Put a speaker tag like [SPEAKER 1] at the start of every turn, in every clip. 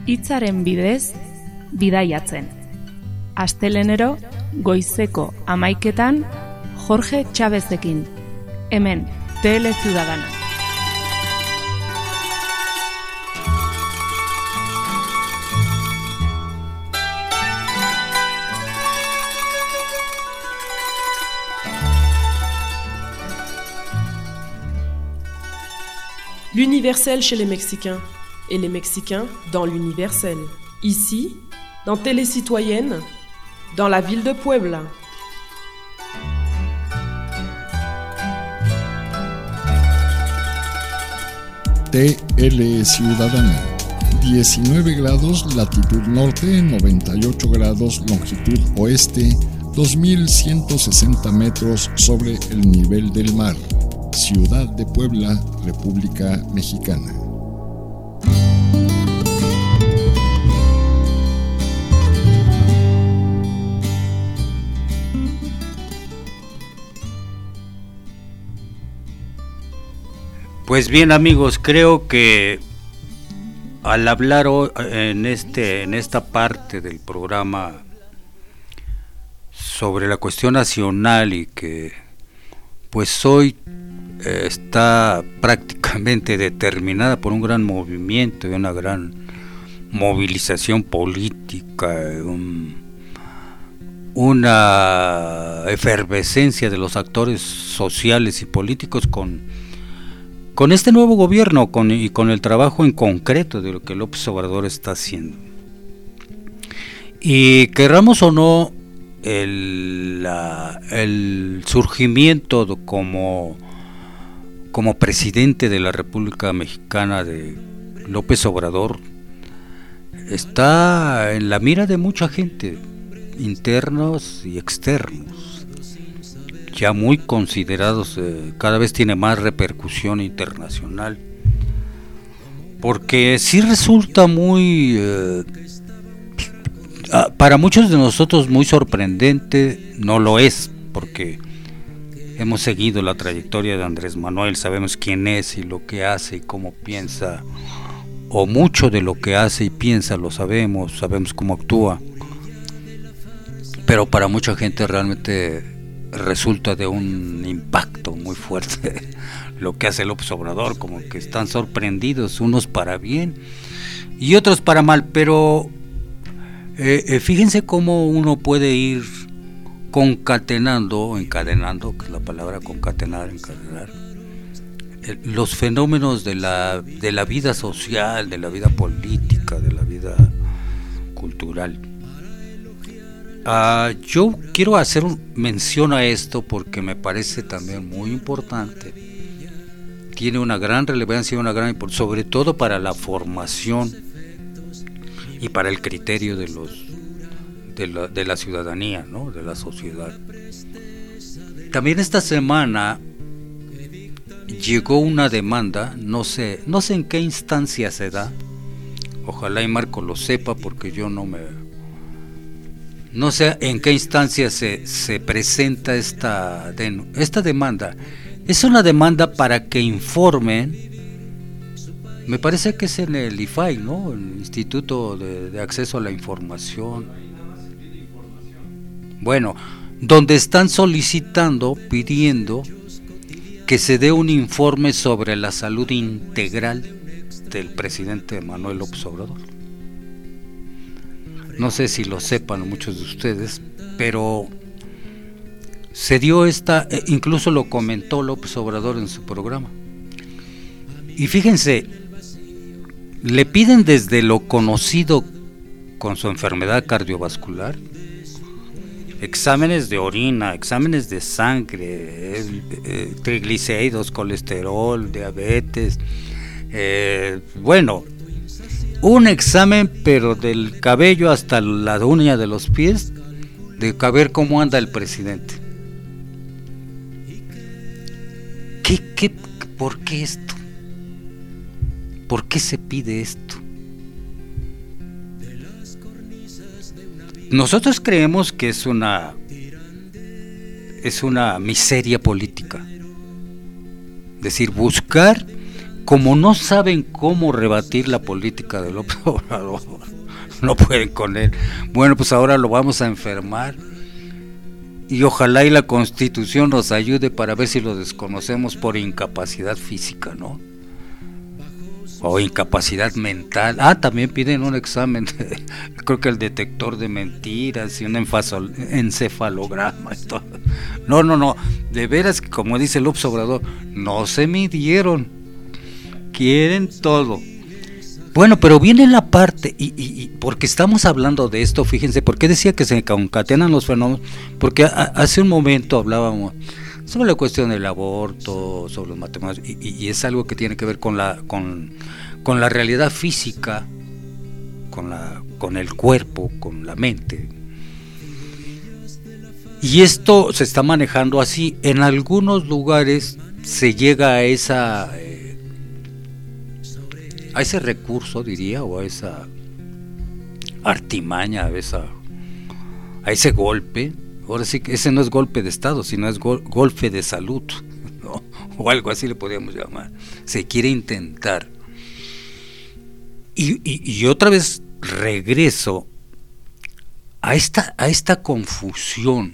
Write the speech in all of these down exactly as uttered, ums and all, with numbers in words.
[SPEAKER 1] hitzaren bidez bidaiatzen. Astelenero goizeko hamaiketan Jorge Chávezekin. Hemen, Tele Ciudadana.
[SPEAKER 2] L'universel chez les Mexicains et les Mexicains dans l'universel. Ici, dans Télé Citoyenne, dans la ville de Puebla.
[SPEAKER 3] T L Ciudadana. diecinueve grados latitud norte, noventa y ocho grados longitud oeste, dos mil ciento sesenta metros sobre el nivel del mar. Ciudad de Puebla, República Mexicana.
[SPEAKER 4] Pues bien, amigos, creo que al hablar en este en esta parte del programa sobre la cuestión nacional y que pues hoy eh, está prácticamente determinada por un gran movimiento y una gran movilización política, un, una efervescencia de los actores sociales y políticos con con este nuevo gobierno con, y con el trabajo en concreto de lo que López Obrador está haciendo. Y querramos o no, el, la, el surgimiento de, como, como presidente de la República Mexicana de López Obrador está en la mira de mucha gente, internos y externos, ya muy considerados, eh, cada vez tiene más repercusión internacional, porque sí resulta muy, eh, para muchos de nosotros muy sorprendente, no lo es, porque hemos seguido la trayectoria de Andrés Manuel, sabemos quién es y lo que hace y cómo piensa, o mucho de lo que hace y piensa lo sabemos, sabemos cómo actúa, pero para mucha gente realmente resulta de un impacto muy fuerte lo que hace López Obrador, como que están sorprendidos, unos para bien y otros para mal, pero eh, eh, fíjense cómo uno puede ir concatenando, encadenando, que es la palabra concatenar, encadenar, eh, los fenómenos de la, de la vida social, de la vida política, de la vida cultural. Uh, yo quiero hacer un, mención a esto porque me parece también muy importante, tiene una gran relevancia y una gran importancia, sobre todo para la formación y para el criterio de los de la, de la ciudadanía, ¿no? De la sociedad. También esta semana llegó una demanda, no sé, no sé en qué instancia se da, ojalá y Marco lo sepa porque yo no me No sé en qué instancia se, se presenta esta, de, esta demanda. Es una demanda para que informen, me parece que es en el I F A I, ¿no? El Instituto de, de Acceso a la Información. Bueno, donde están solicitando, pidiendo que se dé un informe sobre la salud integral del presidente Manuel López Obrador. No sé si lo sepan muchos de ustedes, pero se dio esta, incluso lo comentó López Obrador en su programa. Y fíjense, le piden desde lo conocido con su enfermedad cardiovascular, exámenes de orina, exámenes de sangre, eh, triglicéridos, colesterol, diabetes, eh, bueno, un examen pero del cabello hasta la uña de los pies, de ver cómo anda el presidente. ¿Qué, qué, ¿Por qué esto? ¿Por qué se pide esto? Nosotros creemos que es una es una miseria política. Es decir, buscar como no saben cómo rebatir la política de López Obrador, no pueden con él. Bueno, pues ahora lo vamos a enfermar y ojalá y la Constitución nos ayude para ver si lo desconocemos por incapacidad física, ¿no? O incapacidad mental. Ah, también piden un examen, de, creo que el detector de mentiras y un enfasol, encefalograma y todo. No, no, no, de veras que como dice López Obrador, no se midieron, quieren todo. Bueno, pero viene la parte, y, y, y porque estamos hablando de esto, fíjense, ¿por qué decía que se concatenan los fenómenos? Porque a, hace un momento hablábamos sobre la cuestión del aborto, sobre los matrimonios, y, y, y es algo que tiene que ver con la con, con la realidad física, con la con el cuerpo, con la mente. Y esto se está manejando así. En algunos lugares se llega a esa eh, a ese recurso, diría, o a esa artimaña, a esa a ese golpe. Ahora sí que ese no es golpe de Estado, sino es gol, golpe de salud, ¿no? O algo así le podríamos llamar. Se quiere intentar. Y, y, y otra vez regreso a esta, a esta confusión.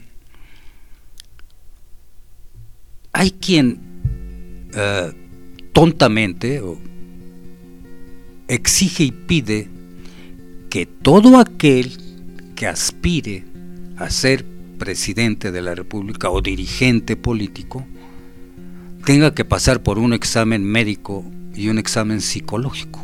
[SPEAKER 4] Hay quien uh, tontamente o, exige y pide que todo aquel que aspire a ser presidente de la República o dirigente político tenga que pasar por un examen médico y un examen psicológico.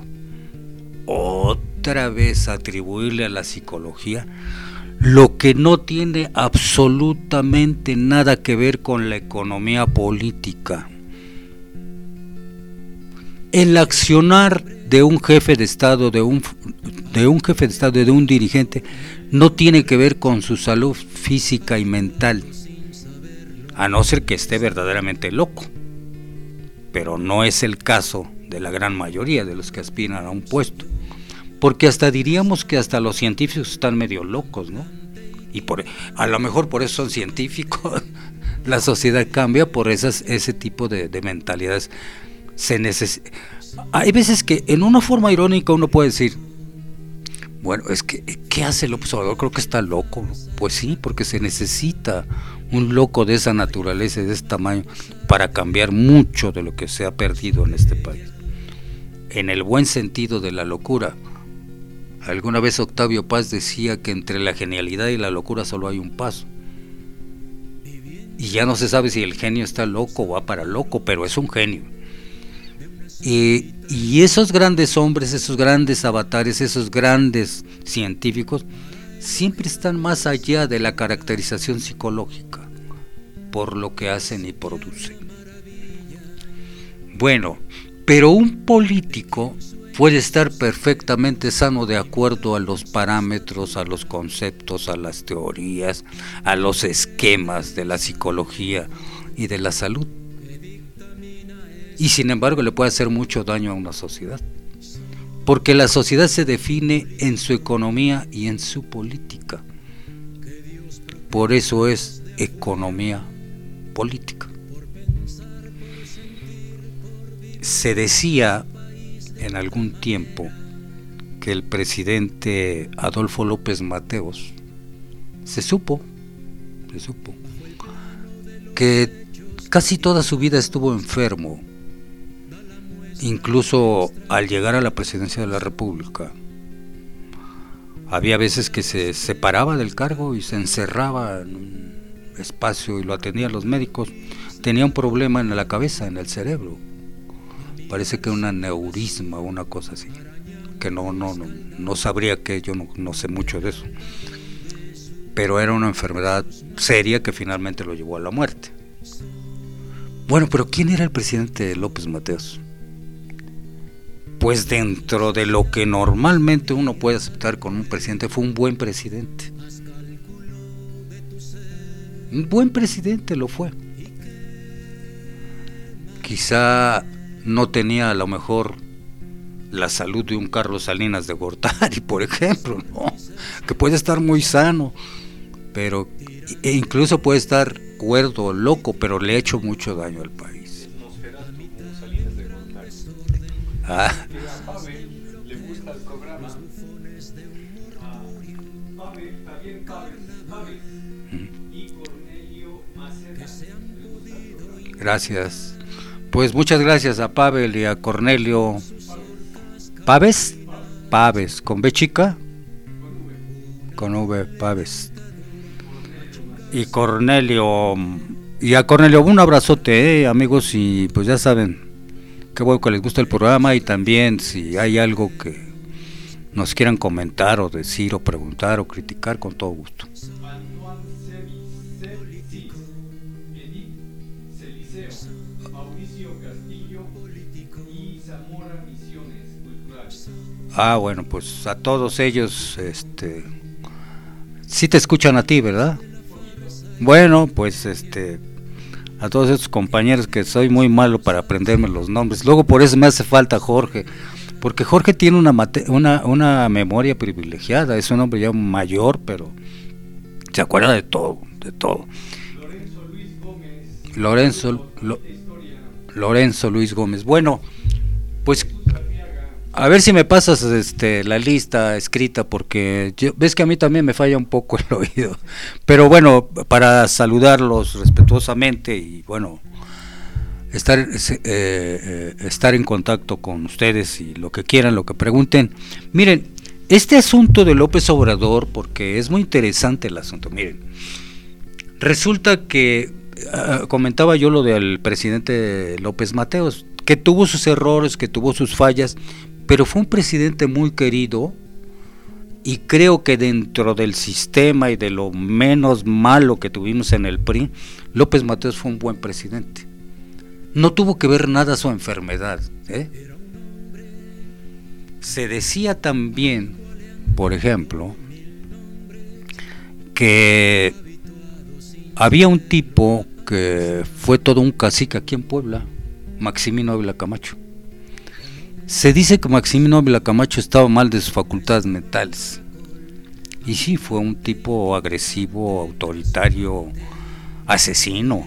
[SPEAKER 4] Otra vez atribuirle a la psicología lo que no tiene absolutamente nada que ver con la economía política. El accionar de un jefe de Estado, de un, de un jefe de Estado, de un dirigente, no tiene que ver con su salud física y mental, a no ser que esté verdaderamente loco, pero no es el caso de la gran mayoría de los que aspiran a un puesto, porque hasta diríamos que hasta los científicos están medio locos, ¿no? Y por, a lo mejor por eso son científicos. La sociedad cambia por esas, ese tipo de, de mentalidades. Se neces- Hay veces que en una forma irónica uno puede decir, bueno, es que, ¿qué hace López Obrador? Creo que está loco. Pues sí, porque se necesita un loco de esa naturaleza y de ese tamaño para cambiar mucho de lo que se ha perdido en este país. En el buen sentido de la locura. Alguna vez Octavio Paz decía que entre la genialidad y la locura solo hay un paso. Y ya no se sabe si el genio está loco o va para loco, pero es un genio. Y, y esos grandes hombres, esos grandes avatares, esos grandes científicos, siempre están más allá de la caracterización psicológica, por lo que hacen y producen. Bueno, pero un político puede estar perfectamente sano de acuerdo a los parámetros, a los conceptos, a las teorías, a los esquemas de la psicología y de la salud. Y sin embargo le puede hacer mucho daño a una sociedad, porque la sociedad se define en su economía y en su política. Por eso es economía política. Se decía en algún tiempo que el presidente Adolfo López Mateos, se supo, se supo, que casi toda su vida estuvo enfermo. Incluso al llegar a la presidencia de la República, había veces que se separaba del cargo y se encerraba en un espacio y lo atendían los médicos. Tenía un problema en la cabeza, en el cerebro. Parece que un aneurisma o una cosa así, que no, no, no, no sabría que yo no, no sé mucho de eso. Pero era una enfermedad seria que finalmente lo llevó a la muerte. Bueno, pero ¿quién era el presidente López Mateos? Pues dentro de lo que normalmente uno puede aceptar con un presidente, fue un buen presidente. Un buen presidente lo fue. Quizá no tenía a lo mejor la salud de un Carlos Salinas de Gortari, por ejemplo, ¿no? Que puede estar muy sano, pero e incluso puede estar cuerdo o loco, pero le ha hecho mucho daño al país. Ah.
[SPEAKER 5] A Pavel le gusta el programa. A Pavel, también Pavel, Pavel y Cornelio Maceda.
[SPEAKER 4] Gracias. Pues muchas gracias a Pavel y a Cornelio. ¿Paves? Paves, ¿con B chica? Con V, Paves. Y Cornelio. Y a Cornelio, un abrazote, eh, amigos, y pues ya saben, qué bueno que les gusta el programa, y también si hay algo que nos quieran comentar o decir o preguntar o criticar, con todo gusto. Ah, bueno, pues a todos ellos, este, sí te escuchan a ti, ¿verdad? Bueno, pues este, a todos estos compañeros, que soy muy malo para aprenderme los nombres. Luego por eso me hace falta Jorge, porque Jorge tiene una mate- una, una memoria privilegiada, es un hombre ya mayor, pero se acuerda de todo, de todo.
[SPEAKER 5] Lorenzo Luis Gómez.
[SPEAKER 4] Lorenzo, Lo, Lorenzo Luis Gómez. Bueno, pues a ver si me pasas este la lista escrita, porque yo, ves que a mí también me falla un poco el oído. Pero bueno, para saludarlos respetuosamente y bueno, estar eh, eh, estar en contacto con ustedes y lo que quieran, lo que pregunten. Miren, este asunto de López Obrador, porque es muy interesante el asunto. Miren, resulta que uh, comentaba yo lo del presidente López Mateos, que tuvo sus errores, que tuvo sus fallas, pero fue un presidente muy querido, y creo que dentro del sistema y de lo menos malo que tuvimos en el P R I, López Mateos fue un buen presidente. No tuvo que ver nada su enfermedad, ¿eh? Se decía también, por ejemplo, que había un tipo que fue todo un cacique aquí en Puebla, Maximino Ávila Camacho. Se dice que Maximino Ávila Camacho estaba mal de sus facultades mentales. Y sí, fue un tipo agresivo, autoritario, asesino.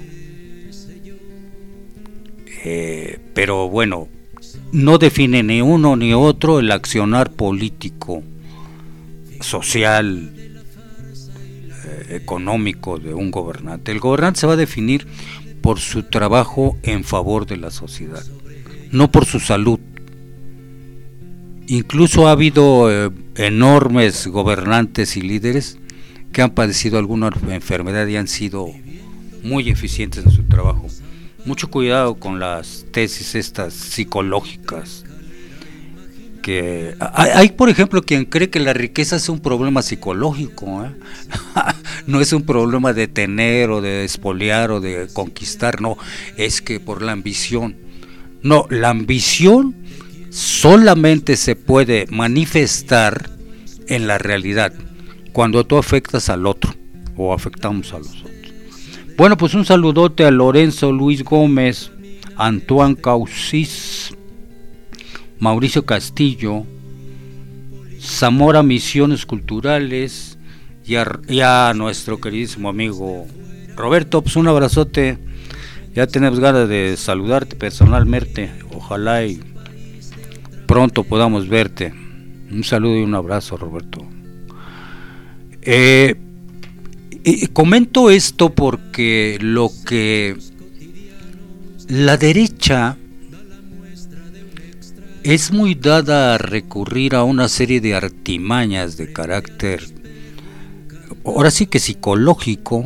[SPEAKER 4] Eh, pero bueno, no define ni uno ni otro el accionar político, social, eh, económico de un gobernante. El gobernante se va a definir por su trabajo en favor de la sociedad, no por su salud. Incluso ha habido eh, enormes gobernantes y líderes que han padecido alguna enfermedad y han sido muy eficientes en su trabajo. Mucho cuidado con las tesis estas psicológicas. Que hay, hay por ejemplo, quien cree que la riqueza es un problema psicológico, ¿eh? No es un problema de tener o de expoliar o de conquistar, no, es que por la ambición. No, la ambición solamente se puede manifestar en la realidad, cuando tú afectas al otro o afectamos a los otros. Bueno, pues un saludote a Lorenzo Luis Gómez, Antoine Causis, Mauricio Castillo, Zamora Misiones Culturales y a, y a nuestro queridísimo amigo Roberto. Pues un abrazote, ya tenemos ganas de saludarte personalmente, ojalá y pronto podamos verte. Un saludo y un abrazo, Roberto. Eh, eh, comento esto porque lo que la derecha es muy dada a recurrir a una serie de artimañas de carácter, ahora sí que psicológico,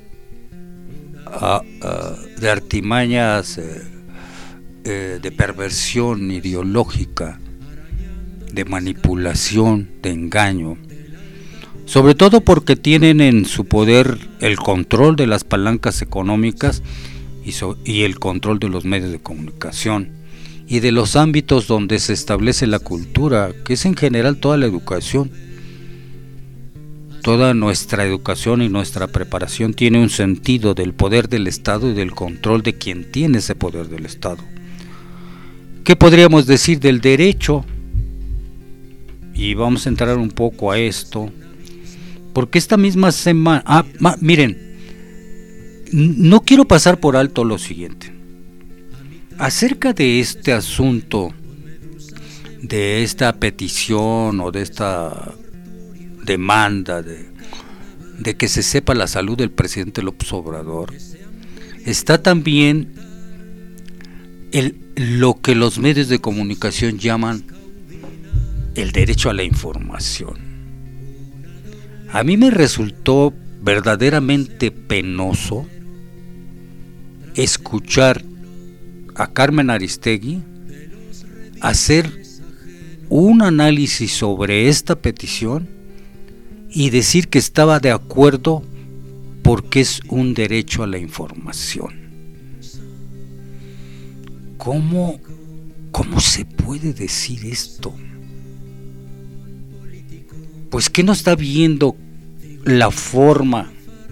[SPEAKER 4] a, a, de artimañas eh, eh, de perversión ideológica, de manipulación, de engaño, sobre todo porque tienen en su poder el control de las palancas económicas y, so, y el control de los medios de comunicación y de los ámbitos donde se establece la cultura, que es en general toda la educación. Toda nuestra educación y nuestra preparación tiene un sentido del poder del Estado y del control de quien tiene ese poder del Estado. ¿Qué podríamos decir del derecho? Y vamos a entrar un poco a esto, porque esta misma semana, ah, ma, miren, no quiero pasar por alto lo siguiente. Acerca de este asunto de esta petición o de esta demanda de, de que se sepa la salud del presidente López Obrador, está también el, lo que los medios de comunicación llaman el derecho a la información. A mí me resultó verdaderamente penoso escuchar a Carmen Aristegui hacer un análisis sobre esta petición y decir que estaba de acuerdo porque es un derecho a la información. ¿Cómo, cómo se puede decir esto? Pues que no está viendo la forma,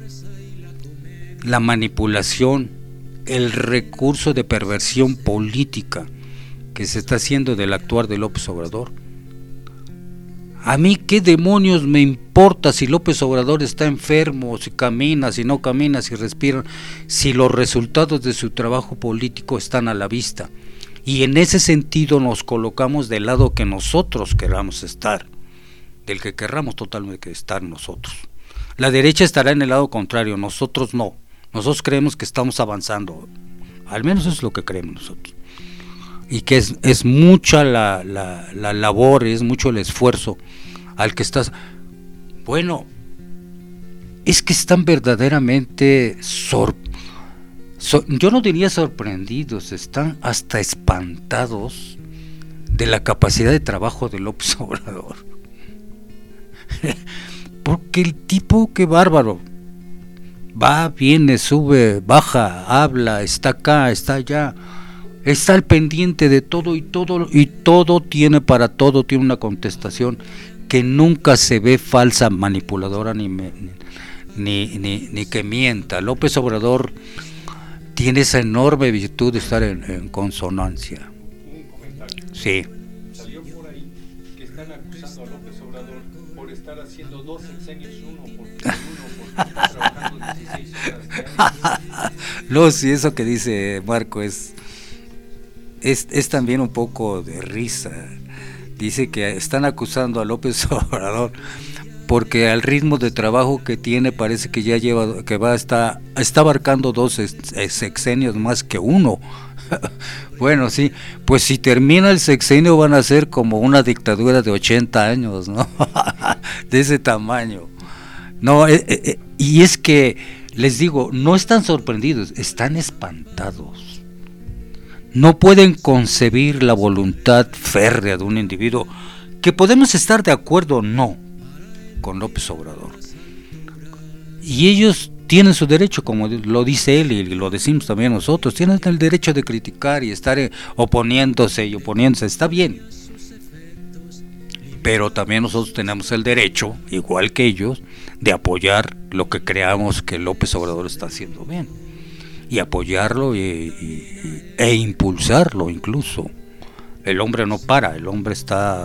[SPEAKER 4] la manipulación, el recurso de perversión política que se está haciendo del actuar de López Obrador. A mí qué demonios me importa si López Obrador está enfermo, si camina, si no camina, si respira, si los resultados de su trabajo político están a la vista. Y en ese sentido nos colocamos del lado que nosotros queramos estar, del que querramos totalmente estar nosotros. La derecha estará en el lado contrario, nosotros no. Nosotros creemos que estamos avanzando, al menos eso es lo que creemos nosotros. Y que es, es mucha la, la, la labor, es mucho el esfuerzo al que estás. Bueno, es que están verdaderamente sor, so, yo no diría sorprendidos, están hasta espantados de la capacidad de trabajo de López Obrador. Porque el tipo, qué bárbaro, va, viene, sube, baja, habla, está acá, está allá. Está al pendiente de todo y todo y todo tiene para todo tiene una contestación que nunca se ve falsa, manipuladora ni me, ni, ni ni que mienta. López Obrador tiene esa enorme virtud de estar en, en consonancia.
[SPEAKER 5] Un comentario.
[SPEAKER 4] Sí.
[SPEAKER 5] Salió por ahí que están acusando a López Obrador por estar haciendo dos sexenios uno porque uno porque está trabajando dieciséis horas diarias.
[SPEAKER 4] No, sí, eso que dice Marco es Es, es también un poco de risa. Dice que están acusando a López Obrador porque al ritmo de trabajo que tiene parece que ya lleva, que va está, está abarcando dos sexenios más que uno. Bueno, sí, pues si termina el sexenio van a ser como una dictadura de ochenta años, ¿no? De ese tamaño. No, eh, eh, y es que les digo, no están sorprendidos, están espantados. No pueden concebir la voluntad férrea de un individuo, que podemos estar de acuerdo o no con López Obrador. Y ellos tienen su derecho, como lo dice él y lo decimos también nosotros, tienen el derecho de criticar y estar oponiéndose y oponiéndose, está bien. Pero también nosotros tenemos el derecho, igual que ellos, de apoyar lo que creamos que López Obrador está haciendo bien. Y apoyarlo y, y, e impulsarlo incluso. El hombre no para, el hombre está...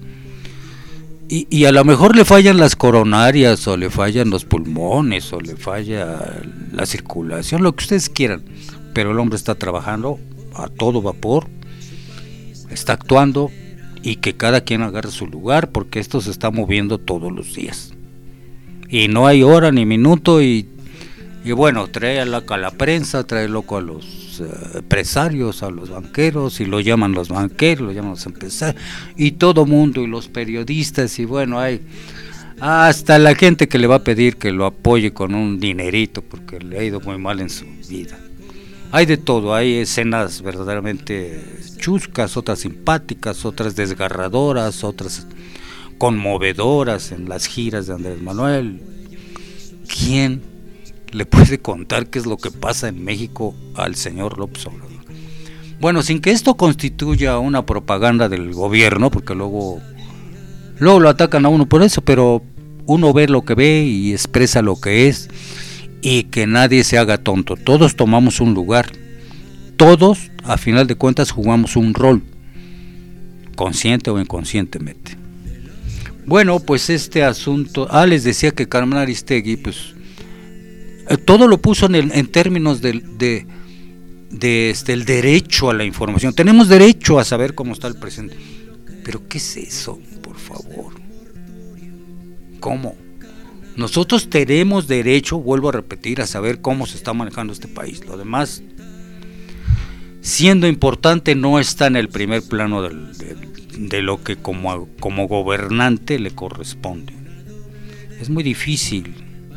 [SPEAKER 4] Y, y a lo mejor le fallan las coronarias, o le fallan los pulmones, o le falla la circulación, lo que ustedes quieran. Pero el hombre está trabajando a todo vapor, está actuando, y que cada quien agarre su lugar, porque esto se está moviendo todos los días. Y no hay hora ni minuto, y... Y bueno, trae loco a la prensa, trae loco a los uh, empresarios, a los banqueros, y lo llaman los banqueros, lo llaman los empresarios, y todo mundo, y los periodistas, y bueno, hay hasta la gente que le va a pedir que lo apoye con un dinerito, porque le ha ido muy mal en su vida. Hay de todo, hay escenas verdaderamente chuscas, otras simpáticas, otras desgarradoras, otras conmovedoras en las giras de Andrés Manuel. ¿Quién le puede contar qué es lo que pasa en México al señor López Obrador? Bueno, sin que esto constituya una propaganda del gobierno, porque luego luego lo atacan a uno por eso, pero uno ve lo que ve y expresa lo que es, y que nadie se haga tonto. Todos tomamos un lugar, todos a final de cuentas jugamos un rol, consciente o inconscientemente. Bueno, pues este asunto, ah, les decía que Carmen Aristegui, pues todo lo puso en, el, en términos de, de, de este, el derecho a la información. Tenemos derecho a saber cómo está el presidente, Pero ¿qué es eso, por favor? ¿Cómo? Nosotros tenemos derecho, vuelvo a repetir, a saber cómo se está manejando este país. Lo demás, siendo importante, no está en el primer plano del, del, de lo que como, como gobernante le corresponde. Es muy difícil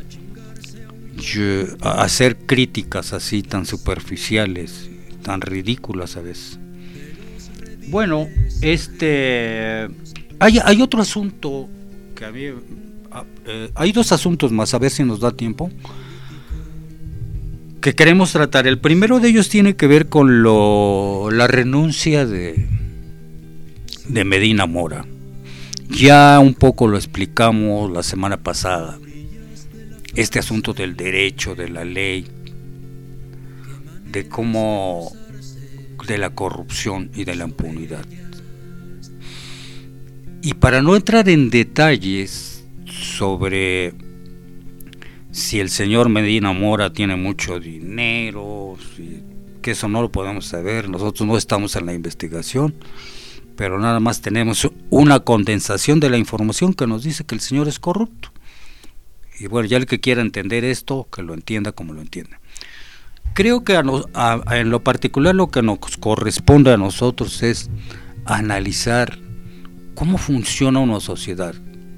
[SPEAKER 4] yo, hacer críticas así tan superficiales, tan ridículas a veces. Bueno, este hay, hay otro asunto que a mí eh, hay dos asuntos más, a ver si nos da tiempo, que queremos tratar. El primero de ellos tiene que ver con lo, la renuncia de, de Medina Mora. Ya un poco lo explicamos la semana pasada, este asunto del derecho, de la ley, de cómo, de la corrupción y de la impunidad. Y para no entrar en detalles sobre si el señor Medina Mora tiene mucho dinero, si, que eso no lo podemos saber, nosotros no estamos en la investigación, pero nada más tenemos una condensación de la información que nos dice que el señor es corrupto. Y bueno, ya el que quiera entender esto, que lo entienda como lo entienda. Creo que a no, a, a en lo particular lo que nos corresponde a nosotros es analizar cómo funciona una sociedad,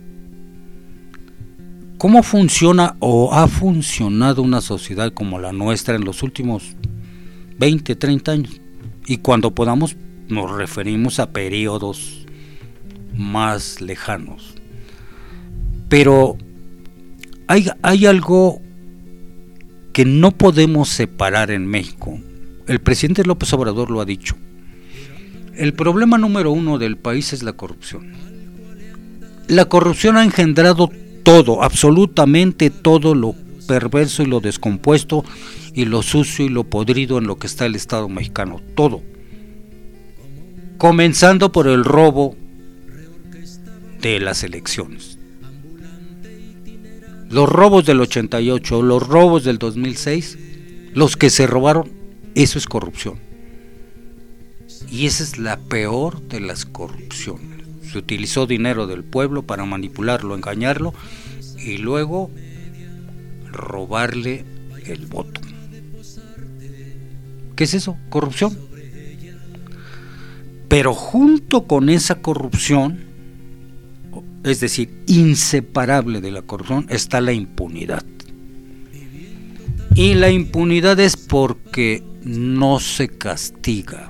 [SPEAKER 4] cómo funciona o ha funcionado una sociedad como la nuestra en los últimos veinte, treinta años, y cuando podamos nos referimos a periodos más lejanos. Pero hay, hay algo que no podemos separar en México. El presidente López Obrador lo ha dicho. El problema número uno del país es la corrupción. La corrupción ha engendrado todo, absolutamente todo lo perverso y lo descompuesto y lo sucio y lo podrido en lo que está el Estado mexicano, todo. Comenzando por el robo de las elecciones. Los robos del ochenta y ocho, los robos del dos mil seis, los que se robaron, eso es corrupción. Y esa es la peor de las corrupciones. Se utilizó dinero del pueblo para manipularlo, engañarlo y luego robarle el voto. ¿Qué es eso? Corrupción. Pero junto con esa corrupción, es decir, inseparable de la corrupción, está la impunidad. Y la impunidad es porque no se castiga,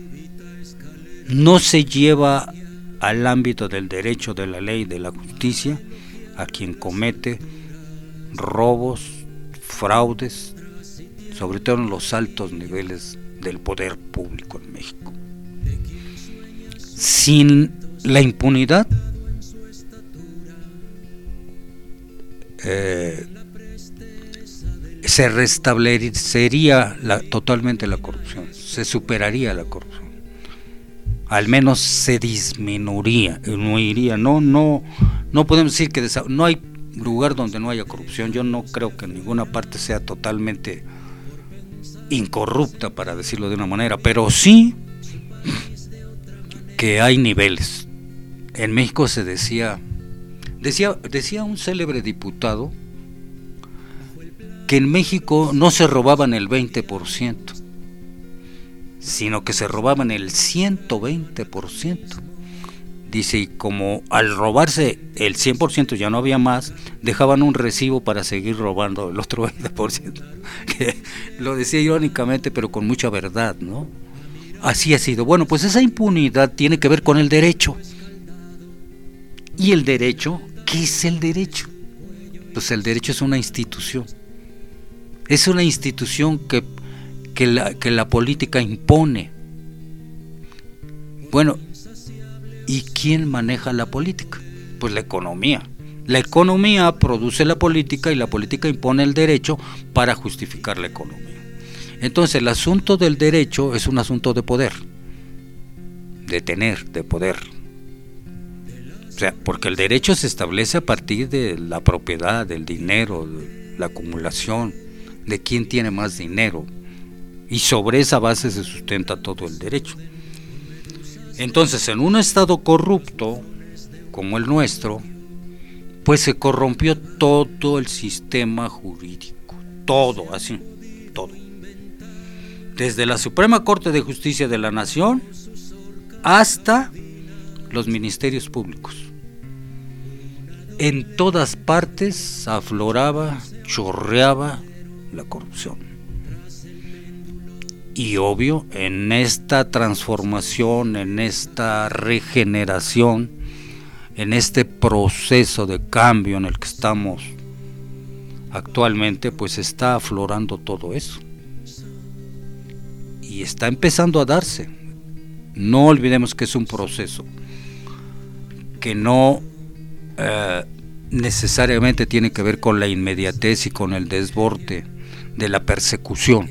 [SPEAKER 4] no se lleva al ámbito del derecho, de la ley, de la justicia, a quien comete robos, fraudes, sobre todo en los altos niveles del poder público en México. Sin la impunidad, eh, se restablecería la, totalmente la corrupción, se superaría la corrupción, al menos se disminuiría, disminuiría. No, no, no podemos decir que desa- no hay lugar donde no haya corrupción. Yo no creo que en ninguna parte sea totalmente incorrupta, para decirlo de una manera, pero sí que hay niveles. En México se decía, decía, decía un célebre diputado que en México no se robaban el veinte por ciento, sino que se robaban el ciento veinte por ciento. Dice, y como al robarse el cien por ciento ya no había más, dejaban un recibo para seguir robando el otro veinte por ciento. Que lo decía irónicamente, pero con mucha verdad, ¿no? Así ha sido. Bueno, pues esa impunidad tiene que ver con el derecho. ¿Y el derecho? ¿Qué es el derecho? Pues el derecho es una institución. Es una institución que, que, la, que la política impone. Bueno, ¿y quién maneja la política? Pues la economía. La economía produce la política y la política impone el derecho para justificar la economía. Entonces el asunto del derecho es un asunto de poder, de tener, de poder. O sea, porque el derecho se establece a partir de la propiedad, del dinero, de la acumulación, de quién tiene más dinero. Y sobre esa base se sustenta todo el derecho. Entonces, en un estado corrupto como el nuestro, pues se corrompió todo el sistema jurídico, todo, así, todo. Desde la Suprema Corte de Justicia de la Nación hasta los ministerios públicos. En todas partes afloraba, chorreaba la corrupción. Y obvio, en esta transformación, en esta regeneración, en este proceso de cambio en el que estamos actualmente, pues está aflorando todo eso. Y está empezando a darse. No olvidemos que es un proceso que no eh, necesariamente tiene que ver con la inmediatez y con el desborde de la persecución.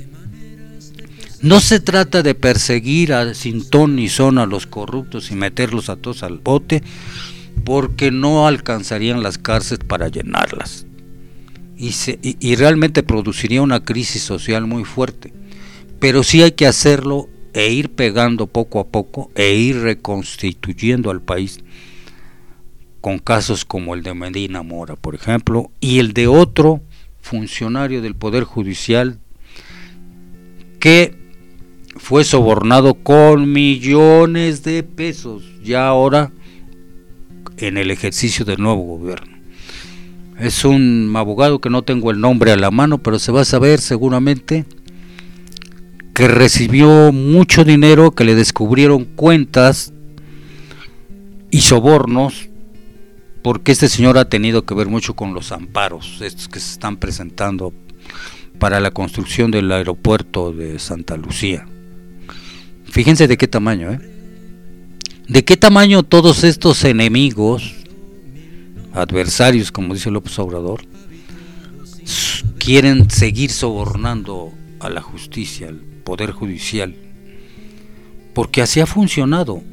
[SPEAKER 4] No se trata de perseguir a, sin ton ni son a los corruptos y meterlos a todos al bote, porque no alcanzarían las cárceles para llenarlas. Y, se, y, y realmente produciría una crisis social muy fuerte. Pero sí hay que hacerlo e ir pegando poco a poco e ir reconstituyendo al país con casos como el de Medina Mora, por ejemplo, y el de otro funcionario del Poder Judicial que fue sobornado con millones de pesos, ya ahora en el ejercicio del nuevo gobierno. Es un abogado que no tengo el nombre a la mano, pero se va a saber seguramente, que recibió mucho dinero, que le descubrieron cuentas y sobornos, porque este señor ha tenido que ver mucho con los amparos, estos que se están presentando para la construcción del aeropuerto de Santa Lucía. Fíjense de qué tamaño, ¿eh? De qué tamaño todos estos enemigos, adversarios, como dice López Obrador, quieren seguir sobornando a la justicia, al Poder Judicial, porque así ha funcionado.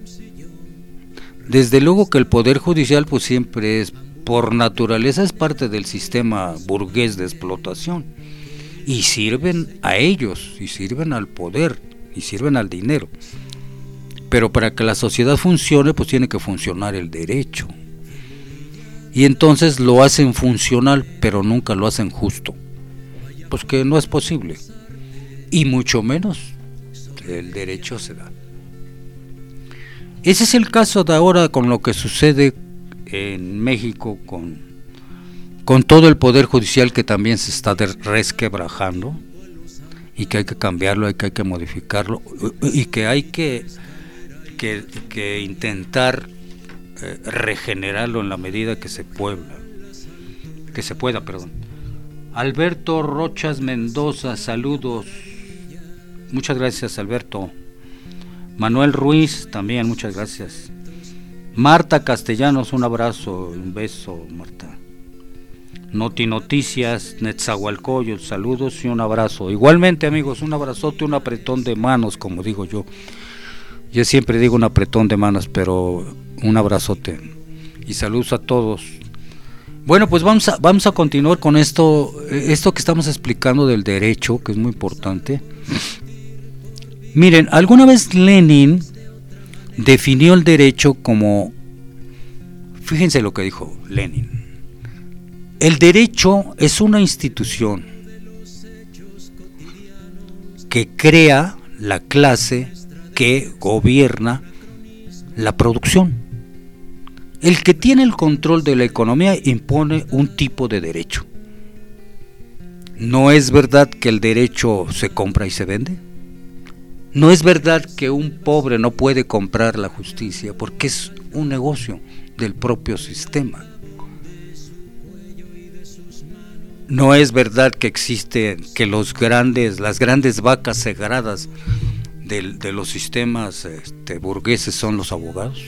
[SPEAKER 4] Desde luego que el Poder Judicial pues siempre es, por naturaleza, es parte del sistema burgués de explotación, y sirven a ellos, y sirven al poder, y sirven al dinero. Pero para que la sociedad funcione, pues tiene que funcionar el derecho. Y entonces lo hacen funcional, pero nunca lo hacen justo. Pues que no es posible. Y mucho menos el derecho se da. Ese es el caso de ahora con lo que sucede en México con, con todo el Poder Judicial, que también se está resquebrajando y que hay que cambiarlo, que hay que modificarlo y que hay que, que, que intentar eh, regenerarlo en la medida que se pueda, que se pueda, perdón. Alberto Rochas Mendoza, saludos. Muchas gracias, Alberto. Manuel Ruiz, también muchas gracias. Marta Castellanos, un abrazo, un beso, Marta. Noti Noticias, Netzahualcoyot, saludos y un abrazo. Igualmente, amigos, un abrazote, un apretón de manos, como digo yo. Yo siempre digo un apretón de manos, pero un abrazote. Y saludos a todos. Bueno, pues vamos a, vamos a continuar con esto, esto que estamos explicando del derecho, que es muy importante. Miren, alguna vez Lenin definió el derecho como, fíjense lo que dijo Lenin, el derecho es una institución que crea la clase que gobierna la producción. El que tiene el control de la economía impone un tipo de derecho. ¿No es verdad que el derecho se compra y se vende? ¿No es verdad que un pobre no puede comprar la justicia porque es un negocio del propio sistema? ¿No es verdad que existe que los grandes, las grandes vacas sagradas de, de los sistemas este, burgueses son los abogados?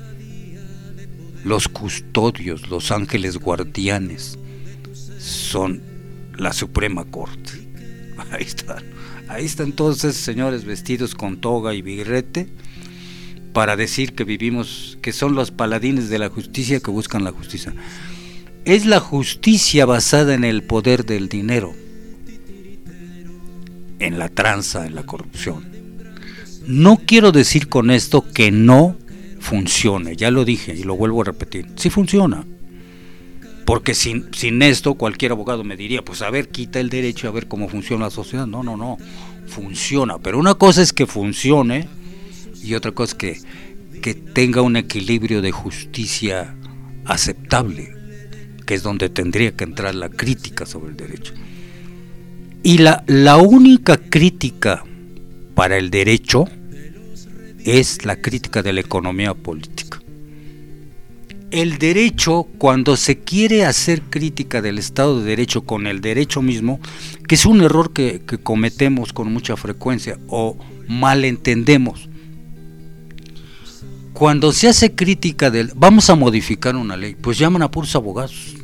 [SPEAKER 4] Los custodios, los ángeles guardianes son la Suprema Corte. Ahí está. Ahí están todos esos señores vestidos con toga y birrete para decir que vivimos, que son los paladines de la justicia, que buscan la justicia. Es la justicia basada en el poder del dinero, en la tranza, en la corrupción. No quiero decir con esto que no funcione, ya lo dije y lo vuelvo a repetir, sí funciona. Porque sin, sin esto cualquier abogado me diría, pues a ver, quita el derecho y a ver cómo funciona la sociedad. No, no, no, funciona. Pero una cosa es que funcione y otra cosa es que, que tenga un equilibrio de justicia aceptable, que es donde tendría que entrar la crítica sobre el derecho. Y la, la única crítica para el derecho es la crítica de la economía política. El derecho, cuando se quiere hacer crítica del Estado de Derecho con el derecho mismo, que es un error que, que cometemos con mucha frecuencia o malentendemos. Cuando se hace crítica del, vamos a modificar una ley, pues llaman a puros abogados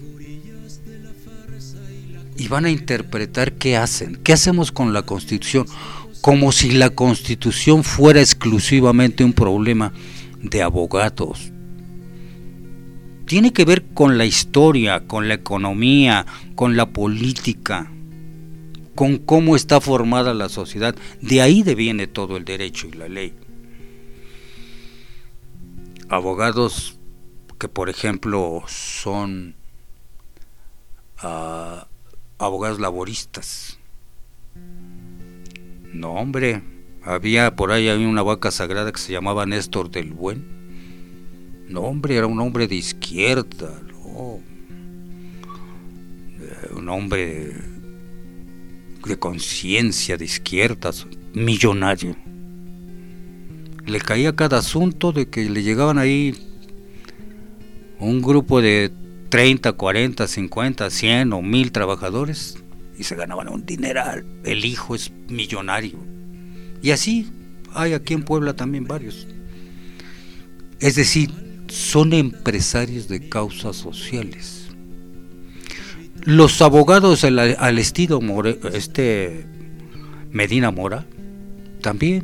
[SPEAKER 4] y van a interpretar qué hacen, qué hacemos con la Constitución, como si la Constitución fuera exclusivamente un problema de abogados. Tiene que ver con la historia, con la economía, con la política, con cómo está formada la sociedad. De ahí deviene todo el derecho y la ley. Abogados que, por ejemplo, son uh, abogados laboristas. No, hombre, había por ahí había una vaca sagrada que se llamaba Néstor del Buen. No, hombre, era un hombre de izquierda, no, un hombre de, de conciencia de izquierdas, millonario. Le caía cada asunto de que le llegaban ahí un grupo de treinta, cuarenta, cincuenta, cien o mil trabajadores y se ganaban un dineral. El hijo es millonario. Y así hay aquí en Puebla también varios. Es decir, son empresarios de causas sociales. Los abogados al, al estilo More, este Medina Mora también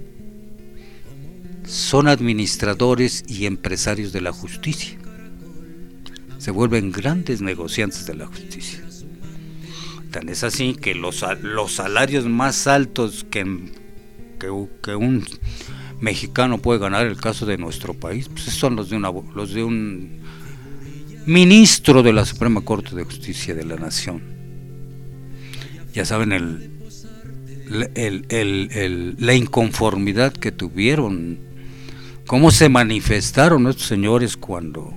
[SPEAKER 4] son administradores y empresarios de la justicia. Se vuelven grandes negociantes de la justicia. Tan es así que los, los salarios más altos que, que, que un mexicano puede ganar, el caso de nuestro país, pues son los de, una, los de un ministro de la Suprema Corte de Justicia de la Nación. Ya saben el, el, el, el, la inconformidad que tuvieron, cómo se manifestaron estos señores cuando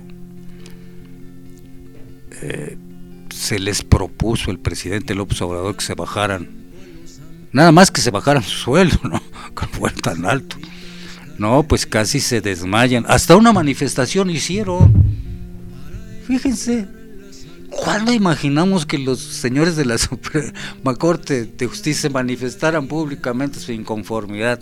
[SPEAKER 4] eh, se les propuso el presidente López Obrador que se bajaran, nada más que se bajaran su sueldo, ¿no? Que fue tan alto. No, pues casi se desmayan. Hasta una manifestación hicieron. Fíjense, ¿cuándo imaginamos que los señores de la Suprema Corte de Justicia se manifestaran públicamente su inconformidad?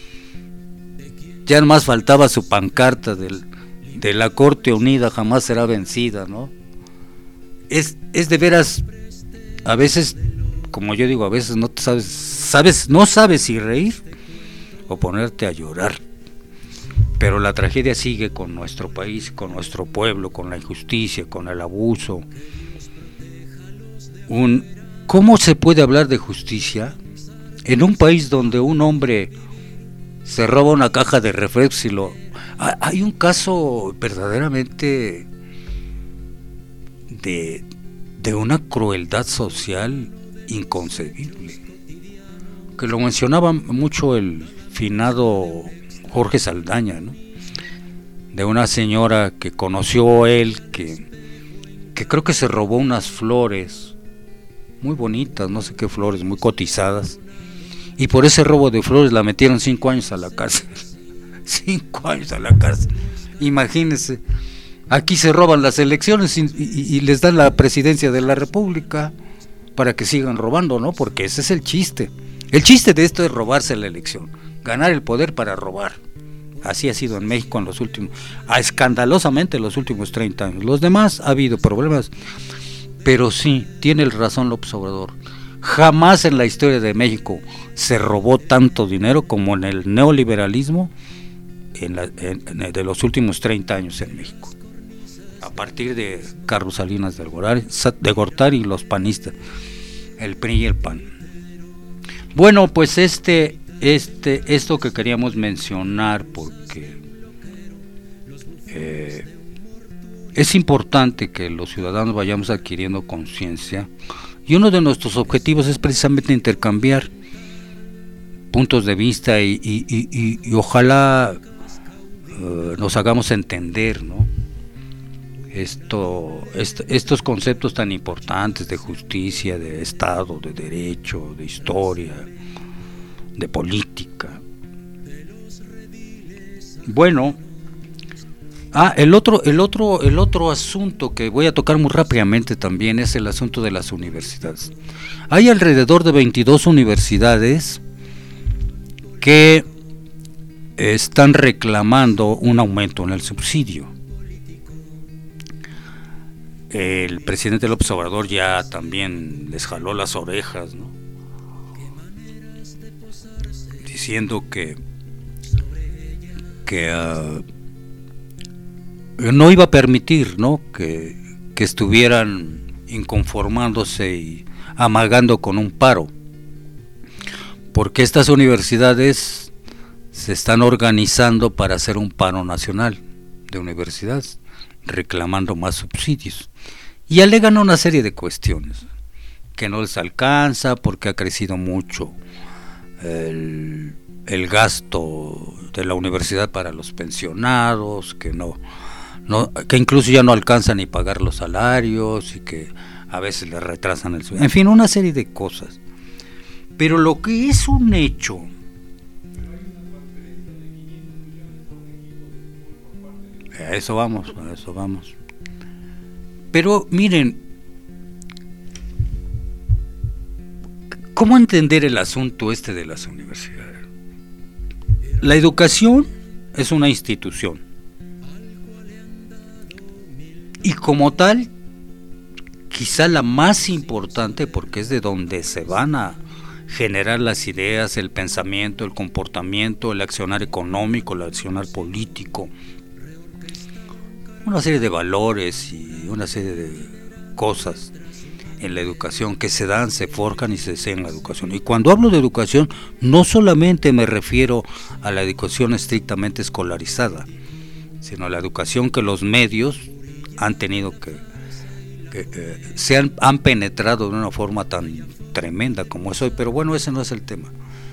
[SPEAKER 4] Ya más faltaba su pancarta del, de la Corte Unida jamás será vencida, ¿no? Es, es de veras, a veces, como yo digo, a veces no te sabes, sabes, no sabes si reír o ponerte a llorar. Pero la tragedia sigue con nuestro país, con nuestro pueblo, con la injusticia, con el abuso. Un, ¿Cómo se puede hablar de justicia en un país donde un hombre se roba una caja de refrescos y lo... Hay un caso verdaderamente de, de una crueldad social inconcebible, que lo mencionaba mucho el finado Jorge Saldaña, ¿no? De una señora que conoció él, que, que creo que se robó unas flores muy bonitas, no sé qué flores, muy cotizadas, y por ese robo de flores la metieron cinco años a la cárcel. Cinco años a la cárcel. Imagínense, aquí se roban las elecciones y, y, y les dan la presidencia de la República para que sigan robando, ¿no? Porque ese es el chiste. El chiste de esto es robarse la elección, ganar el poder para robar. Así ha sido en México en los últimos, escandalosamente los últimos treinta años. Los demás ha habido problemas, pero sí, tiene razón López Obrador. Jamás en la historia de México se robó tanto dinero como en el neoliberalismo en la, en, en, de los últimos treinta años en México. A partir de Carlos Salinas de Gortari, de Gortari y los panistas, el P R I y el P A N. Bueno, pues este este, esto que queríamos mencionar porque eh, es importante que los ciudadanos vayamos adquiriendo conciencia, y uno de nuestros objetivos es precisamente intercambiar puntos de vista y, y, y, y ojalá uh, nos hagamos entender, ¿no? Esto, est, estos conceptos tan importantes de justicia, de Estado, de derecho, de historia, de política. Bueno, ah, el otro, el otro, el otro asunto que voy a tocar muy rápidamente también es el asunto de las universidades. Hay alrededor de veintidós universidades que están reclamando un aumento en el subsidio. El presidente López Obrador ya también les jaló las orejas, ¿no? Diciendo que que uh, no iba a permitir, ¿no? que, que estuvieran inconformándose y amagando con un paro, porque estas universidades se están organizando para hacer un paro nacional de universidades, reclamando más subsidios, y alegan una serie de cuestiones, que no les alcanza porque ha crecido mucho el, el gasto de la universidad para los pensionados, que no, no, que incluso ya no alcanza ni pagar los salarios y que a veces le retrasan el sueldo, en fin, una serie de cosas. Pero lo que es un hecho, a eso vamos, a eso vamos. Pero miren, ¿cómo entender el asunto este de las universidades? La educación es una institución y como tal, quizá la más importante, porque es de donde se van a generar las ideas, el pensamiento, el comportamiento, el accionar económico, el accionar político, una serie de valores y una serie de cosas en la educación que se dan, se forjan y se enseñan en la educación. Y cuando hablo de educación, no solamente me refiero a la educación estrictamente escolarizada, sino a la educación que los medios han tenido que, que eh, se han, han penetrado de una forma tan tremenda como es hoy. Pero bueno, ese no es el tema.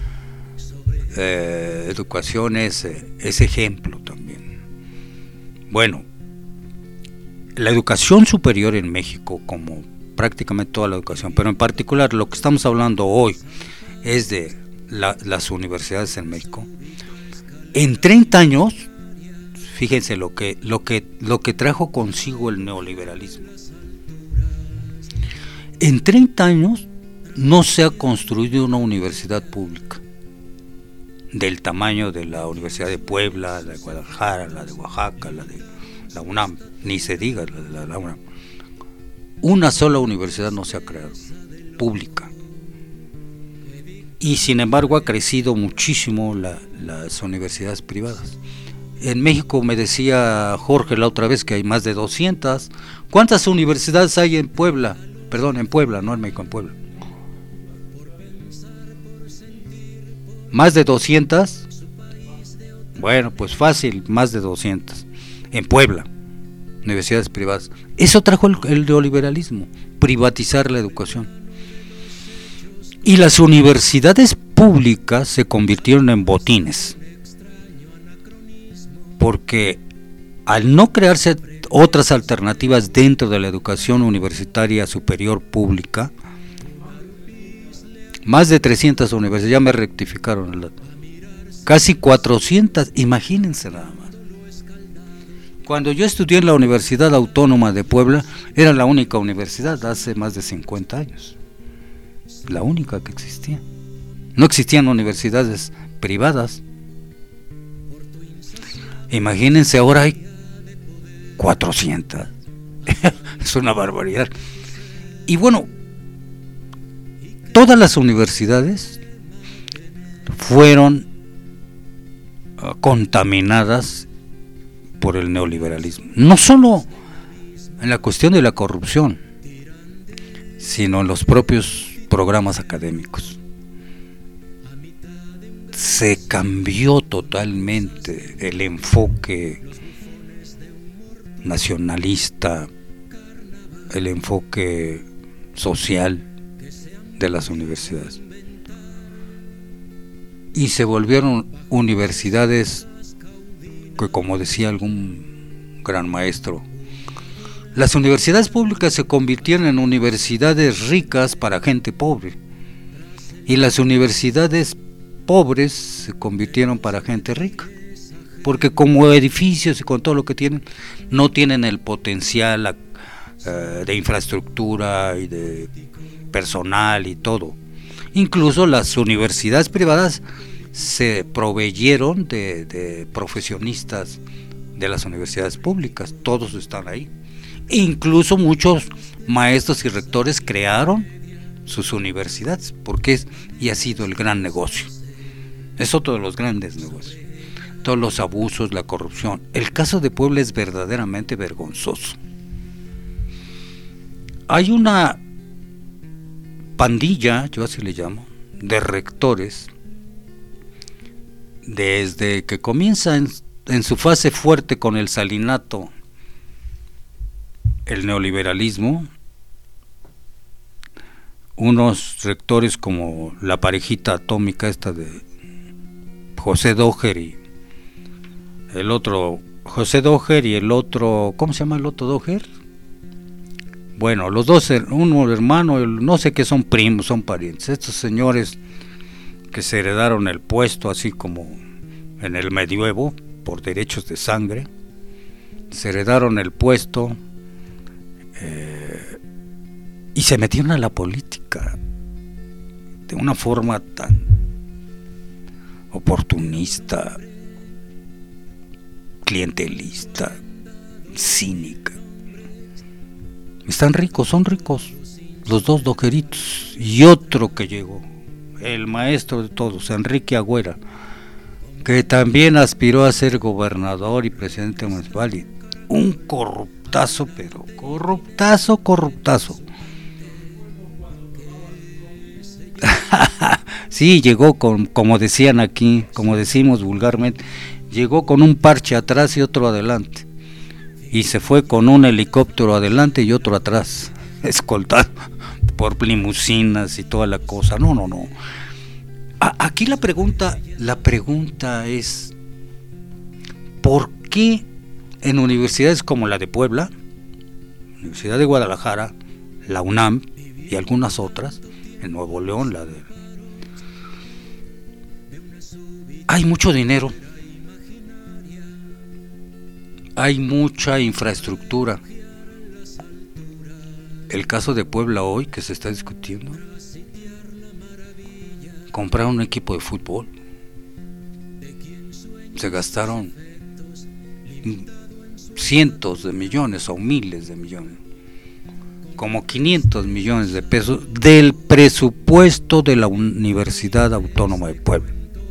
[SPEAKER 4] Eh, educación es, es ejemplo también. Bueno, la educación superior en México, como prácticamente toda la educación, pero en particular lo que estamos hablando hoy es de la, las universidades en México. En treinta años, fíjense lo que, lo que, lo que trajo consigo el neoliberalismo. En treinta años no se ha construido una universidad pública del tamaño de la Universidad de Puebla, la de Guadalajara, la de Oaxaca, la de la UNAM, ni se diga la de la, la UNAM. Una sola universidad no se ha creado, pública. Y sin embargo ha crecido muchísimo la, las universidades privadas. En México me decía Jorge la otra vez que hay más de doscientas. ¿Cuántas universidades hay en Puebla? Perdón, en Puebla, no en México, en Puebla. ¿Más de doscientas? Bueno, pues fácil, más de doscientas. En Puebla, universidades privadas. Eso trajo el, el neoliberalismo, privatizar la educación. Y las universidades públicas se convirtieron en botines, porque al no crearse otras alternativas dentro de la educación universitaria superior pública, más de trescientas universidades, ya me rectificaron el dato, casi cuatrocientas, imagínense nada más. Cuando yo estudié en la Universidad Autónoma de Puebla, era la única universidad hace más de cincuenta años, la única que existía. No existían universidades privadas. Imagínense, ahora hay cuatrocientas. Es una barbaridad. Y bueno, todas las universidades fueron uh, contaminadas por el neoliberalismo, no solo en la cuestión de la corrupción, sino en los propios programas académicos. se cambió totalmente el enfoque nacionalista, el enfoque social de las universidades, y se volvieron universidades que, como decía algún gran maestro, las universidades públicas se convirtieron en universidades ricas para gente pobre, y las universidades pobres se convirtieron para gente rica, porque como edificios y con todo lo que tienen, no tienen el potencial uh, de infraestructura y de personal y todo. Incluso las universidades privadas se proveyeron de, de profesionistas de las universidades públicas, todos están ahí. E incluso muchos maestros y rectores crearon sus universidades, porque es y ha sido el gran negocio. Es otro de los grandes negocios. Todos los abusos, la corrupción. El caso de Puebla es verdaderamente vergonzoso. Hay una pandilla, yo así le llamo, de rectores, desde que comienza en, en su fase fuerte con el salinato, el neoliberalismo, unos rectores como la parejita atómica esta de José Dóger y el otro, José Dóger y el otro, ¿cómo se llama el otro Dóger? Bueno, los dos, uno hermano, no sé qué, son primos, son parientes. Estos señores que se heredaron el puesto así como en el medioevo, por derechos de sangre, se heredaron el puesto eh, y se metieron a la política de una forma tan oportunista, clientelista, cínica. Están ricos, son ricos, los dos dojeritos. Y otro que llegó, el maestro de todos, Enrique Agüera, que también aspiró a ser gobernador y presidente municipal, y un corruptazo, pero corruptazo, corruptazo. Sí, llegó con, como decían aquí, como decimos vulgarmente, llegó con un parche atrás y otro adelante. Y se fue con un helicóptero adelante y otro atrás, escoltado por limusinas y toda la cosa. No, no, no. A- aquí la pregunta, la pregunta es, ¿por qué en universidades como la de Puebla, Universidad de Guadalajara, la UNAM y algunas otras, en Nuevo León, la de, hay mucho dinero? Hay mucha infraestructura. El caso de Puebla hoy que se está discutiendo, compraron un equipo de fútbol, se gastaron cientos de millones o miles de millones, como quinientos millones de pesos del presupuesto de la Universidad Autónoma de Puebla.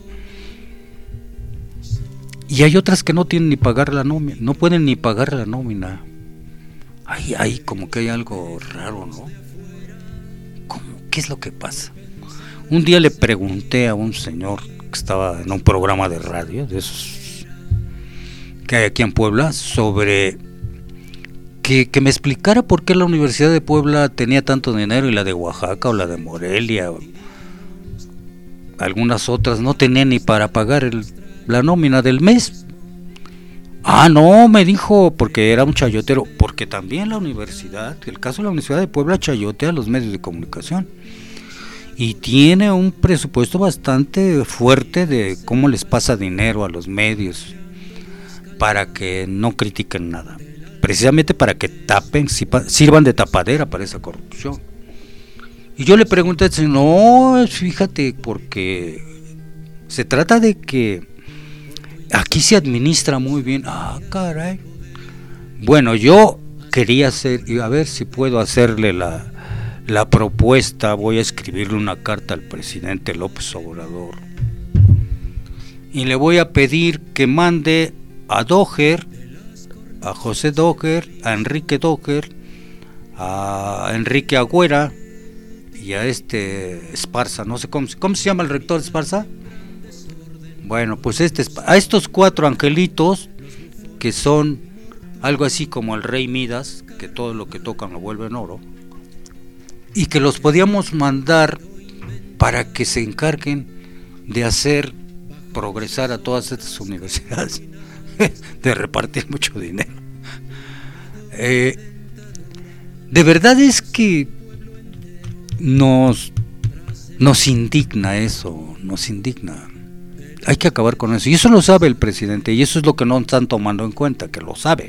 [SPEAKER 4] Y hay otras que no tienen ni pagar la nómina, no pueden ni pagar la nómina. Ahí, ahí como que hay algo raro, ¿no? ¿Cómo? ¿Qué es lo que pasa? Un día le pregunté a un señor que estaba en un programa de radio, de esos que hay aquí en Puebla, sobre que, que me explicara por qué la Universidad de Puebla tenía tanto dinero y la de Oaxaca o la de Morelia o algunas otras no tenían ni para pagar el la nómina del mes. Ah, no, me dijo, porque era un chayotero, porque también la universidad, el caso de la Universidad de Puebla, chayotea a los medios de comunicación y tiene un presupuesto bastante fuerte de cómo les pasa dinero a los medios para que no critiquen nada, precisamente para que tapen, sirvan de tapadera para esa corrupción. Y yo le pregunté, no, fíjate, porque se trata de que aquí se administra muy bien. Ah, caray. Bueno, yo quería hacer, a ver si puedo hacerle la, la propuesta, voy a escribirle una carta al presidente López Obrador y le voy a pedir que mande a Dóger, a José Dóger, a Enrique Dóger, a Enrique Agüera y a este Esparza, no sé cómo, ¿cómo se llama el rector Esparza? Bueno, pues este es, a estos cuatro angelitos, que son algo así como el rey Midas, que todo lo que tocan lo vuelven oro, y que los podíamos mandar para que se encarguen de hacer progresar a todas estas universidades, de repartir mucho dinero. Eh, de verdad es que nos, nos indigna eso, nos indigna. Hay que acabar con eso, y eso lo sabe el presidente, y eso es lo que no están tomando en cuenta, que lo sabe.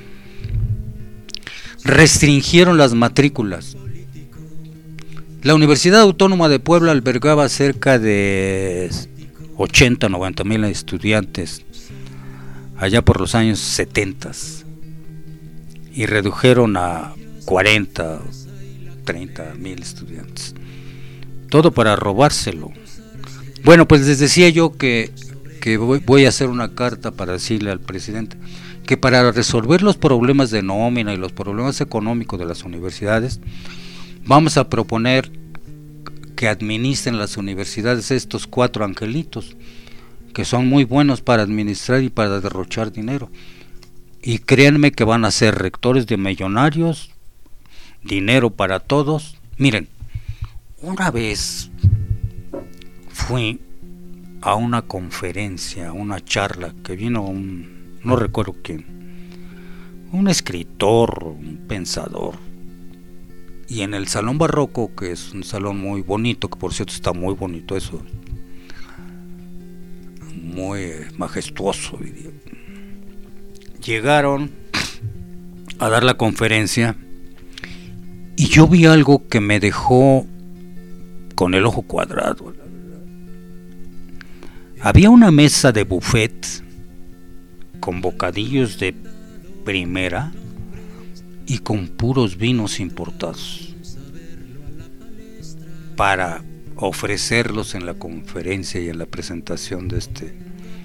[SPEAKER 4] Restringieron las matrículas. La Universidad Autónoma de Puebla albergaba cerca de ochenta, noventa mil estudiantes allá por los años setenta, y redujeron a cuarenta, treinta mil estudiantes, todo para robárselo. Bueno, pues les decía yo que, que voy, voy a hacer una carta para decirle al presidente que para resolver los problemas de nómina y los problemas económicos de las universidades, vamos a proponer que administren las universidades estos cuatro angelitos, que son muy buenos para administrar y para derrochar dinero. Y créanme que van a ser rectores de millonarios, dinero para todos. Miren, una vez fui a una conferencia, a una charla, que vino un, no recuerdo quién, un escritor, un pensador, y en el Salón Barroco, que es un salón muy bonito, que por cierto está muy bonito eso, muy majestuoso, diría. Llegaron a dar la conferencia y yo vi algo que me dejó con el ojo cuadrado. Había una mesa de buffet con bocadillos de primera y con puros vinos importados para ofrecerlos en la conferencia y en la presentación de este,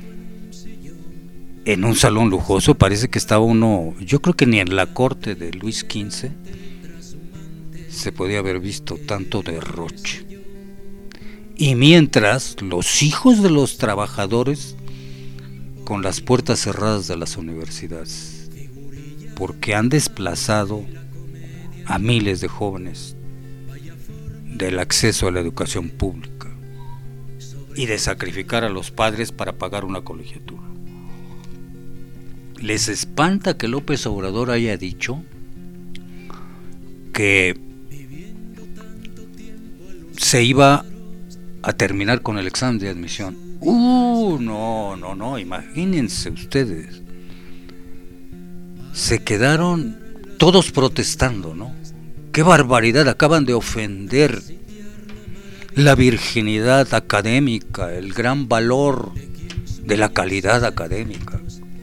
[SPEAKER 4] en un salón lujoso. Parece que estaba uno, yo creo que ni en la corte de Luis quince se podía haber visto tanto derroche. Y mientras los hijos de los trabajadores con las puertas cerradas de las universidades, porque han desplazado a miles de jóvenes del acceso a la educación pública y de sacrificar a los padres para pagar una colegiatura. ¿Les espanta que López Obrador haya dicho que se iba a terminar con el examen de admisión? Uh, no, no, no, imagínense ustedes. Se quedaron todos protestando, ¿no? ¡Qué barbaridad! Acaban de ofender la virginidad académica, el gran valor de la calidad académica.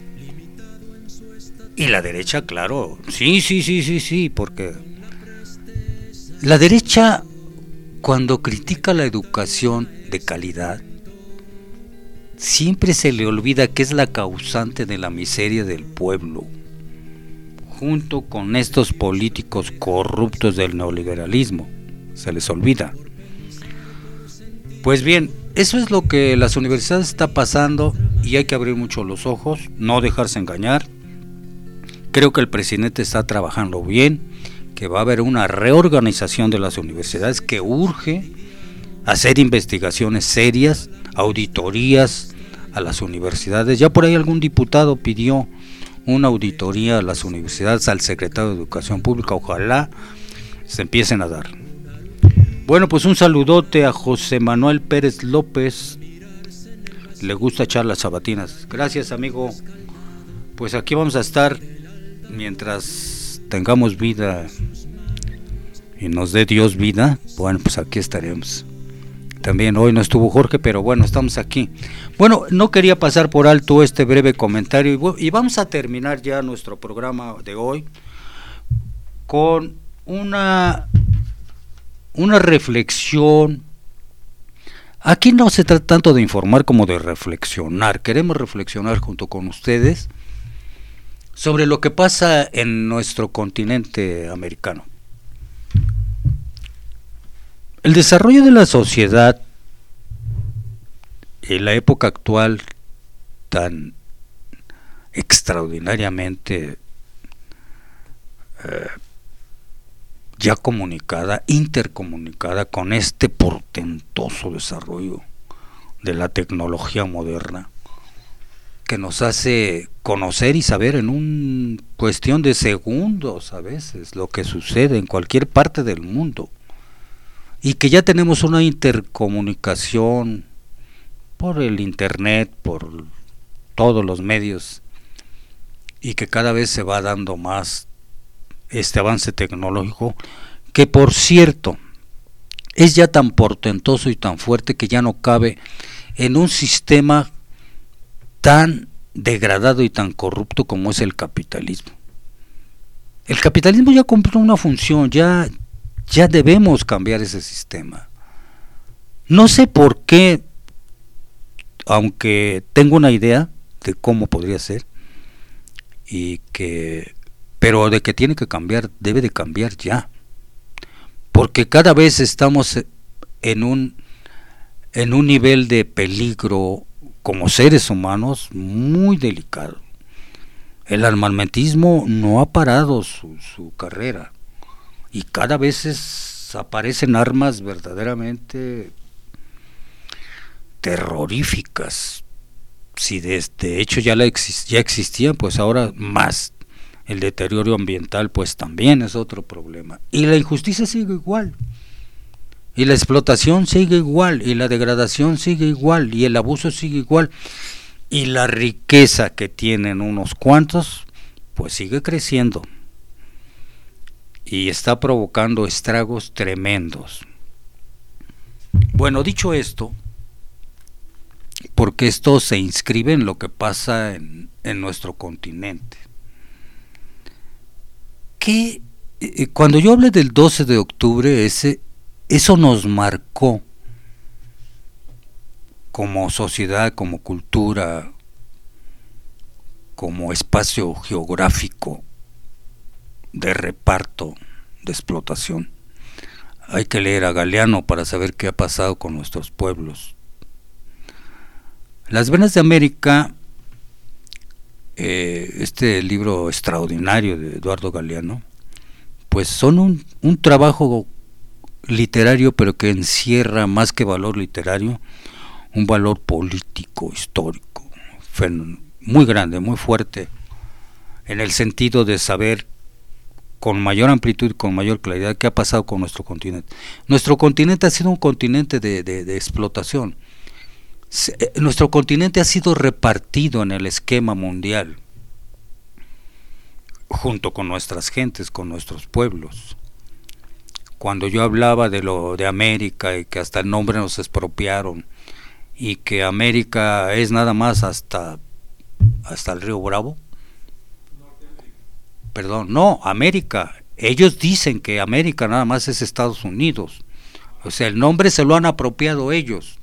[SPEAKER 4] Y la derecha, claro, sí, sí, sí, sí, sí, porque la derecha, cuando critica la educación de calidad, siempre se le olvida que es la causante de la miseria del pueblo, junto con estos políticos corruptos del neoliberalismo. Se les olvida. Pues bien, eso es lo que las universidades está pasando, y hay que abrir mucho los ojos, no dejarse engañar. Creo que el presidente está trabajando bien, que va a haber una reorganización de las universidades, que urge hacer investigaciones serias, auditorías a las universidades. Ya por ahí algún diputado pidió una auditoría a las universidades al secretario de Educación Pública. Ojalá se empiecen a dar. Bueno, pues un saludote a José Manuel Pérez López, le gusta echar las sabatinas. Gracias, amigo. Pues aquí vamos a estar mientras tengamos vida y nos dé Dios vida. Bueno, pues aquí estaremos. También hoy no estuvo Jorge, pero bueno, estamos aquí. Bueno, no quería pasar por alto este breve comentario, y vamos a terminar ya nuestro programa de hoy con una una reflexión. Aquí no se trata tanto de informar como de reflexionar. Queremos reflexionar junto con ustedes sobre lo que pasa en nuestro continente americano. El desarrollo de la sociedad en la época actual tan extraordinariamente eh, ya comunicada, intercomunicada con este portentoso desarrollo de la tecnología moderna, que nos hace conocer y saber en una cuestión de segundos a veces lo que sucede en cualquier parte del mundo, y que ya tenemos una intercomunicación por el internet, por todos los medios, y que cada vez se va dando más este avance tecnológico, que por cierto es ya tan portentoso y tan fuerte que ya no cabe en un sistema tan degradado y tan corrupto como es el capitalismo. El capitalismo ya cumplió una función, ya, ya debemos cambiar ese sistema. No sé por qué, aunque tengo una idea de cómo podría ser, y que pero de que tiene que cambiar, debe de cambiar ya, porque cada vez estamos en un en un nivel de peligro como seres humanos muy delicado. El armamentismo no ha parado su, su carrera, y cada vez es, aparecen armas verdaderamente terroríficas. Si de, de hecho ya, la exist, ya existían, pues ahora más. El deterioro ambiental pues también es otro problema, y la injusticia sigue igual, y la explotación sigue igual, y la degradación sigue igual, y el abuso sigue igual, y la riqueza que tienen unos cuantos pues sigue creciendo y está provocando estragos tremendos. Bueno, dicho esto, porque esto se inscribe en lo que pasa en, en nuestro continente. Que eh, cuando yo hablé del doce de octubre, ese, eso nos marcó como sociedad, como cultura, como espacio geográfico de reparto, de explotación. Hay que leer a Galeano para saber qué ha pasado con nuestros pueblos. Las Venas de América, eh, este libro extraordinario de Eduardo Galeano, pues son un, un trabajo literario, pero que encierra más que valor literario, un valor político, histórico, muy grande, muy fuerte, en el sentido de saber con mayor amplitud y con mayor claridad qué ha pasado con nuestro continente. Nuestro continente ha sido un continente de, de, de explotación. Se, eh, nuestro continente ha sido repartido en el esquema mundial, junto con nuestras gentes, con nuestros pueblos. Cuando yo hablaba de lo de América y que hasta el nombre nos expropiaron, y que América es nada más hasta hasta el río Bravo, perdón, no, América, ellos dicen que América nada más es Estados Unidos, o sea, el nombre se lo han apropiado ellos.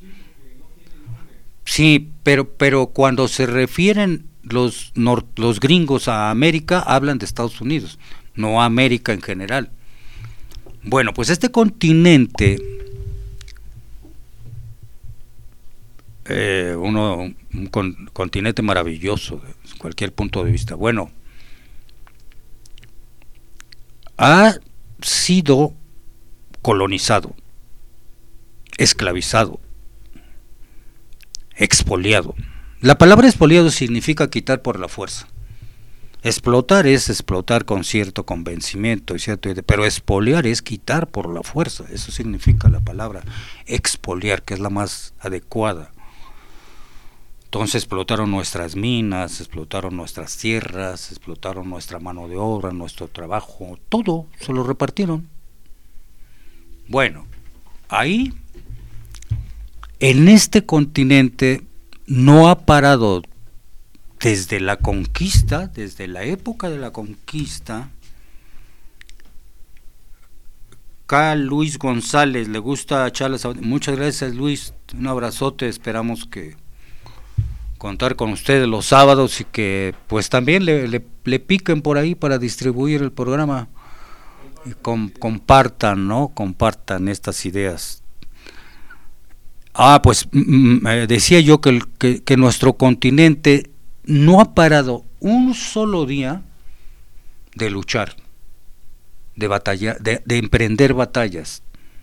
[SPEAKER 4] Sí, pero pero cuando se refieren los nor, los gringos a América, hablan de Estados Unidos, no a América en general. Bueno, pues este continente, eh, uno, un con, continente maravilloso desde cualquier punto de vista, bueno, ha sido colonizado, esclavizado, expoliado. La palabra expoliado significa quitar por la fuerza. Explotar es explotar con cierto convencimiento, y cierto, pero expoliar es quitar por la fuerza. Eso significa la palabra expoliar, que es la más adecuada. Entonces explotaron nuestras minas, explotaron nuestras tierras, explotaron nuestra mano de obra, nuestro trabajo, todo se lo repartieron. Bueno, ahí, en este continente, no ha parado desde la conquista, desde la época de la conquista. Acá Luis González, le gusta Charles, muchas gracias Luis, un abrazote, esperamos que contar con ustedes los sábados y que pues también le, le, le piquen por ahí para distribuir el programa y com, compartan, ¿no? Compartan estas ideas. Ah, pues mm, eh, decía yo que, el, que, que nuestro continente no ha parado un solo día de luchar, de batalla, de, de emprender batallas,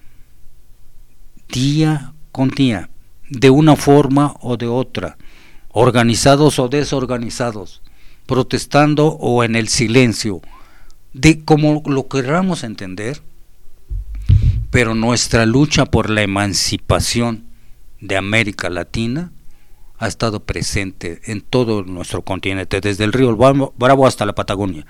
[SPEAKER 4] día con día, de una forma o de otra, organizados o desorganizados, protestando o en el silencio, de como lo queramos entender, pero nuestra lucha por la emancipación de América Latina ha estado presente en todo nuestro continente, desde el río Bravo hasta la Patagonia.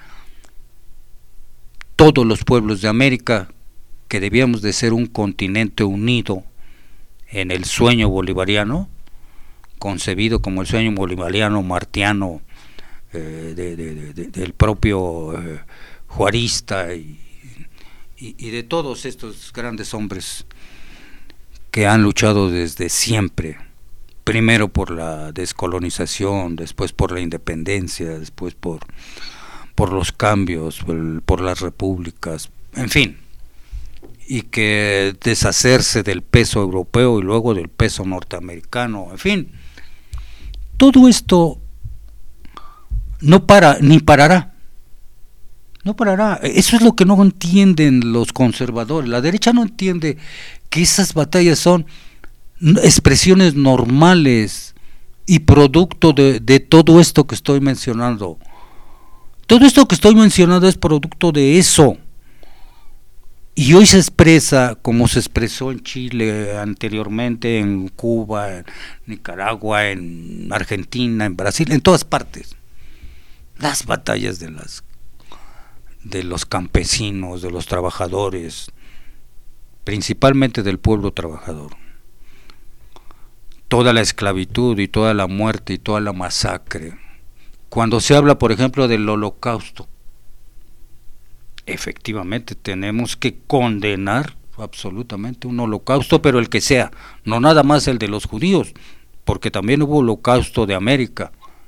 [SPEAKER 4] Todos los pueblos de América, que debíamos de ser un continente unido en el sueño bolivariano, concebido como el sueño bolivariano martiano, eh, de, de, de, de, del propio eh, Juarista y, y, y de todos estos grandes hombres que han luchado desde siempre, primero por la descolonización, después por la independencia, después por, por los cambios, por, por las repúblicas, en fin, y que deshacerse del peso europeo y luego del peso norteamericano, en fin, todo esto no para, ni parará. No parará. Eso es lo que no entienden los conservadores. La derecha no entiende que esas batallas son expresiones normales y producto de, de todo esto que estoy mencionando. Todo esto que estoy mencionando es producto de eso. Y hoy se expresa como se expresó en Chile anteriormente, en Cuba, en Nicaragua, en Argentina, en Brasil, en todas partes. Las batallas de las de los campesinos, de los trabajadores, principalmente del pueblo trabajador. Toda la esclavitud y toda la muerte y toda la masacre. Cuando se habla, por ejemplo, del Holocausto, efectivamente tenemos que condenar absolutamente un holocausto, pero el que sea, no nada más el de los judíos, porque también hubo holocausto de América.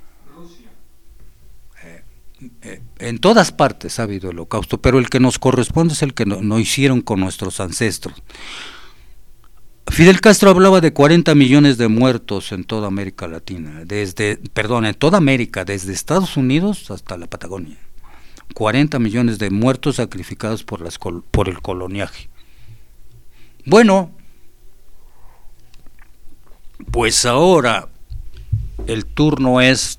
[SPEAKER 4] Eh, en todas partes ha habido holocausto, pero el que nos corresponde es el que no, no hicieron con nuestros ancestros. Fidel Castro hablaba de cuarenta millones de muertos en toda América Latina, desde, perdón, en toda América, desde Estados Unidos hasta la Patagonia. cuarenta millones de muertos sacrificados por, las, por el coloniaje. Bueno, pues ahora el turno es,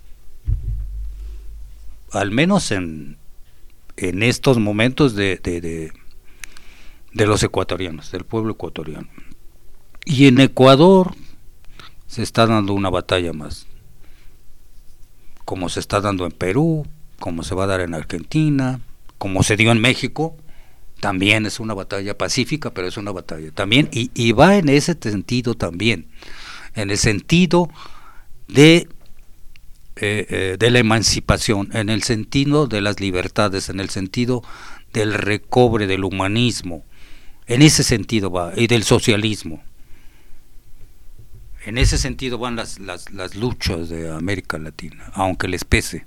[SPEAKER 4] al menos en, en estos momentos, de, de, de, de los ecuatorianos, del pueblo ecuatoriano. Y en Ecuador se está dando una batalla más, como se está dando en Perú, como se va a dar en Argentina, como se dio en México. También es una batalla pacífica, pero es una batalla también, y, y va en ese sentido también, en el sentido de Eh, eh, de la emancipación, en el sentido de las libertades, en el sentido del recobre del humanismo, en ese sentido va, y del socialismo. En ese sentido van las, las, las luchas de América Latina, aunque les pese.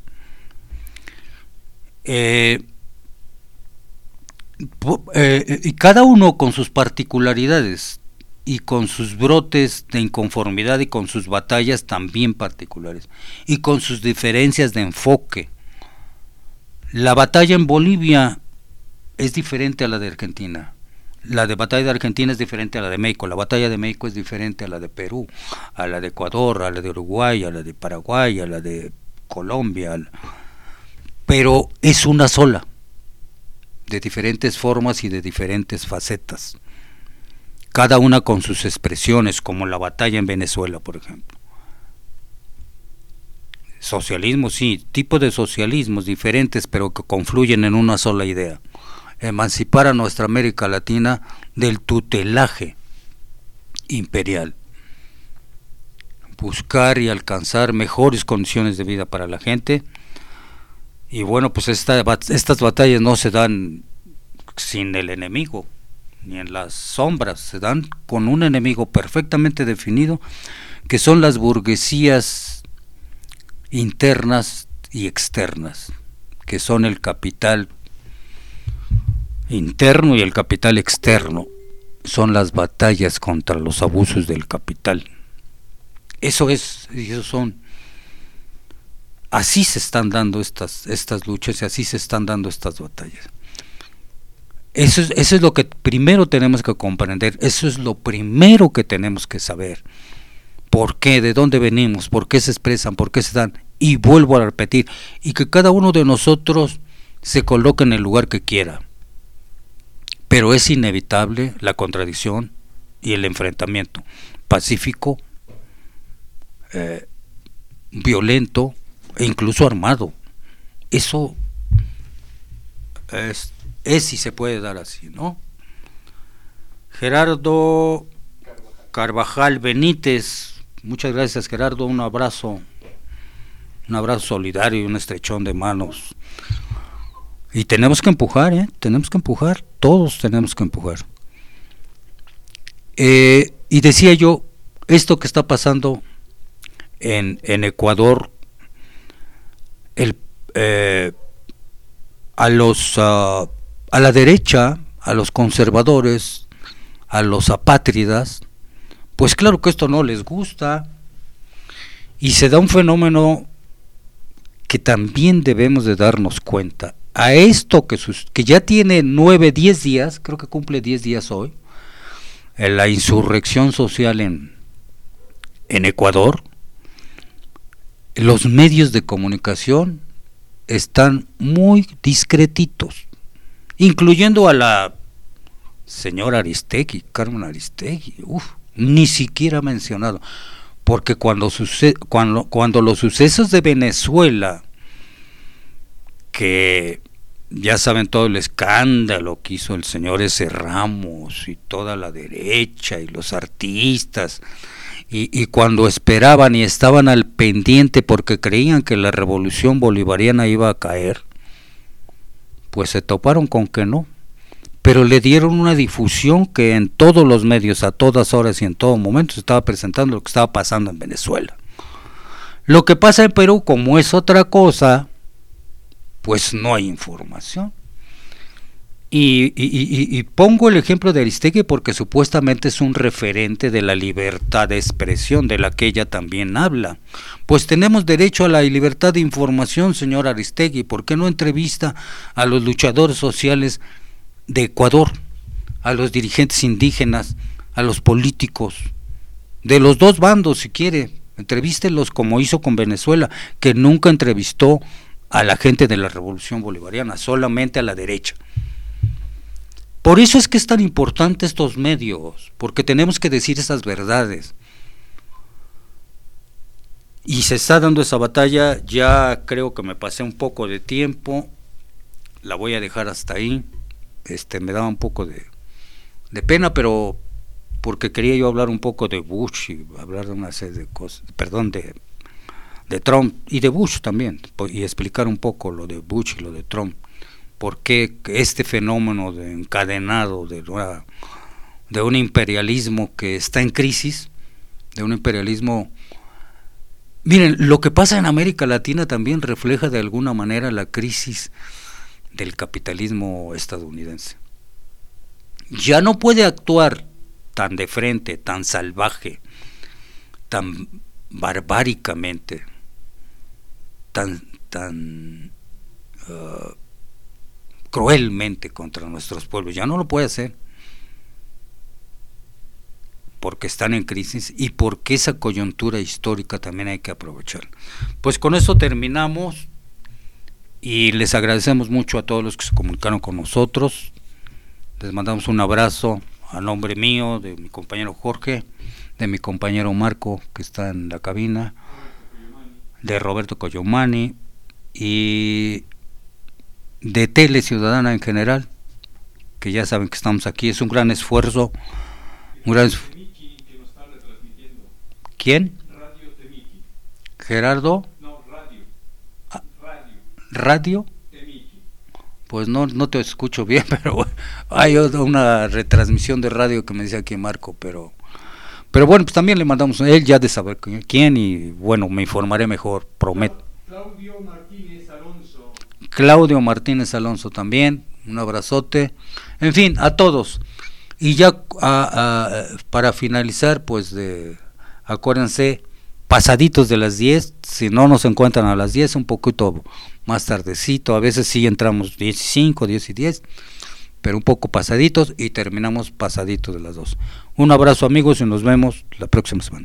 [SPEAKER 4] Eh, eh, y cada uno con sus particularidades y con sus brotes de inconformidad y con sus batallas también particulares y con sus diferencias de enfoque. La batalla en Bolivia es diferente a la de Argentina, la de batalla de Argentina es diferente a la de México, la batalla de México es diferente a la de Perú, a la de Ecuador, a la de Uruguay, a la de Paraguay, a la de Colombia, pero es una sola, de diferentes formas y de diferentes facetas, cada una con sus expresiones, como la batalla en Venezuela, por ejemplo. Socialismo, sí, tipos de socialismos diferentes, pero que confluyen en una sola idea: emancipar a nuestra América Latina del tutelaje imperial, buscar y alcanzar mejores condiciones de vida para la gente. Y bueno, pues esta, estas batallas no se dan sin el enemigo, ni en las sombras, se dan con un enemigo perfectamente definido, que son las burguesías internas y externas, que son el capital interno y el capital externo. son las batallas contra los abusos del capital. Eso es, esos son, así se están dando estas, estas luchas y así se están dando estas batallas. Eso es, eso es lo que primero tenemos que comprender, eso es lo primero que tenemos que saber. ¿Por qué? ¿De dónde venimos? ¿Por qué se expresan? ¿Por qué se dan? Y vuelvo a repetir, y que cada uno de nosotros se coloque en el lugar que quiera. Pero es inevitable la contradicción y el enfrentamiento pacífico, eh, violento e incluso armado. Eso es, es y se puede dar así, ¿no? Gerardo Carvajal Benítez, muchas gracias Gerardo, un abrazo, un abrazo solidario y un estrechón de manos. Y tenemos que empujar, ¿eh? Tenemos que empujar, todos tenemos que empujar. Eh, y decía yo, esto que está pasando en, en Ecuador, el, eh, a los uh, a la derecha, a los conservadores, a los apátridas, pues claro que esto no les gusta, y se da un fenómeno que también debemos de darnos cuenta. A esto que, sus, que ya tiene nueve, diez días, creo que cumple diez días hoy, en la insurrección social en, en Ecuador, los medios de comunicación están muy discretitos, incluyendo a la señora Aristegui, Carmen Aristegui, uf, ni siquiera mencionado, porque cuando, suce, cuando, cuando los sucesos de Venezuela, que ya saben todo el escándalo que hizo el señor ese Ramos y toda la derecha y los artistas, y, y cuando esperaban y estaban al pendiente porque creían que la revolución bolivariana iba a caer, pues se toparon con que no, pero le dieron una difusión que en todos los medios, a todas horas y en todo momento se estaba presentando lo que estaba pasando en Venezuela. Lo que pasa en Perú, como es otra cosa, pues no hay información. Y, y, y, y pongo el ejemplo de Aristegui porque supuestamente es un referente de la libertad de expresión, de la que ella también habla. Pues tenemos derecho a la libertad de información, señor Aristegui. ¿Por qué no entrevista a los luchadores sociales de Ecuador, a los dirigentes indígenas, a los políticos, de los dos bandos si quiere? Entrevístelos como hizo con Venezuela, que nunca entrevistó a la gente de la revolución bolivariana, solamente a la derecha. Por eso es que es tan importante estos medios, porque tenemos que decir esas verdades. Y se está dando esa batalla, ya creo que me pasé un poco de tiempo, la voy a dejar hasta ahí. Este, me daba un poco de, de pena, pero porque quería yo hablar un poco de Bush y hablar de una serie de cosas, perdón, de, de Trump y de Bush también, y explicar un poco lo de Bush y lo de Trump. ¿Por qué este fenómeno de encadenado de, una, de un imperialismo que está en crisis, de un imperialismo... Miren, lo que pasa en América Latina también refleja de alguna manera la crisis del capitalismo estadounidense. Ya no puede actuar tan de frente, tan salvaje, tan barbáricamente, tan, tan... Uh, cruelmente contra nuestros pueblos, ya no lo puede hacer porque están en crisis y porque esa coyuntura histórica también hay que aprovechar. Pues con eso terminamos y les agradecemos mucho a todos los que se comunicaron con nosotros, les mandamos un abrazo a nombre mío, de mi compañero Jorge, de mi compañero Marco que está en la cabina, de Roberto Coyomani y de Tele Ciudadana en general, que ya saben que estamos aquí. Es un gran esfuerzo, un gran esfuerzo. ¿Quién? Radio Temiki. Gerardo. No, radio. Ah, radio. ¿Radio? Temiki. Pues no, no te escucho bien, pero hay una retransmisión de radio que me dice aquí Marco, pero pero bueno, pues también le mandamos, él ya de saber quién, y bueno, me informaré mejor, prometo. Claudio Martínez Alonso. Claudio Martínez Alonso también, un abrazote. En fin, a todos. Y ya a, a, para finalizar, pues de, acuérdense, pasaditos de las diez, si no nos encuentran a las diez, un poquito más tardecito, a veces sí entramos diez y cinco, diez y diez, pero un poco pasaditos y terminamos pasaditos de las dos. Un abrazo amigos y nos vemos la próxima semana.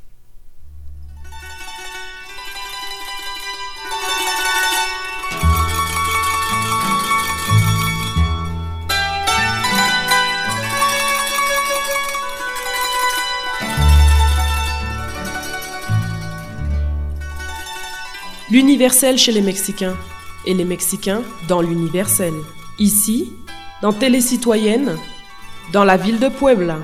[SPEAKER 2] L'universel chez les Mexicains, et les Mexicains dans l'universel. Ici, dans Télé Citoyenne, dans la ville de Puebla.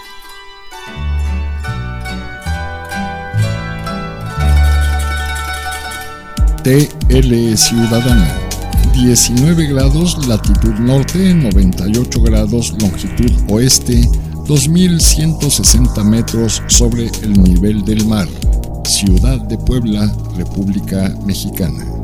[SPEAKER 3] T L Ciudadana, diecinueve grados latitud norte, noventa y ocho grados longitud oeste, dos mil ciento sesenta metros sobre el nivel del mar. Ciudad de Puebla, República Mexicana.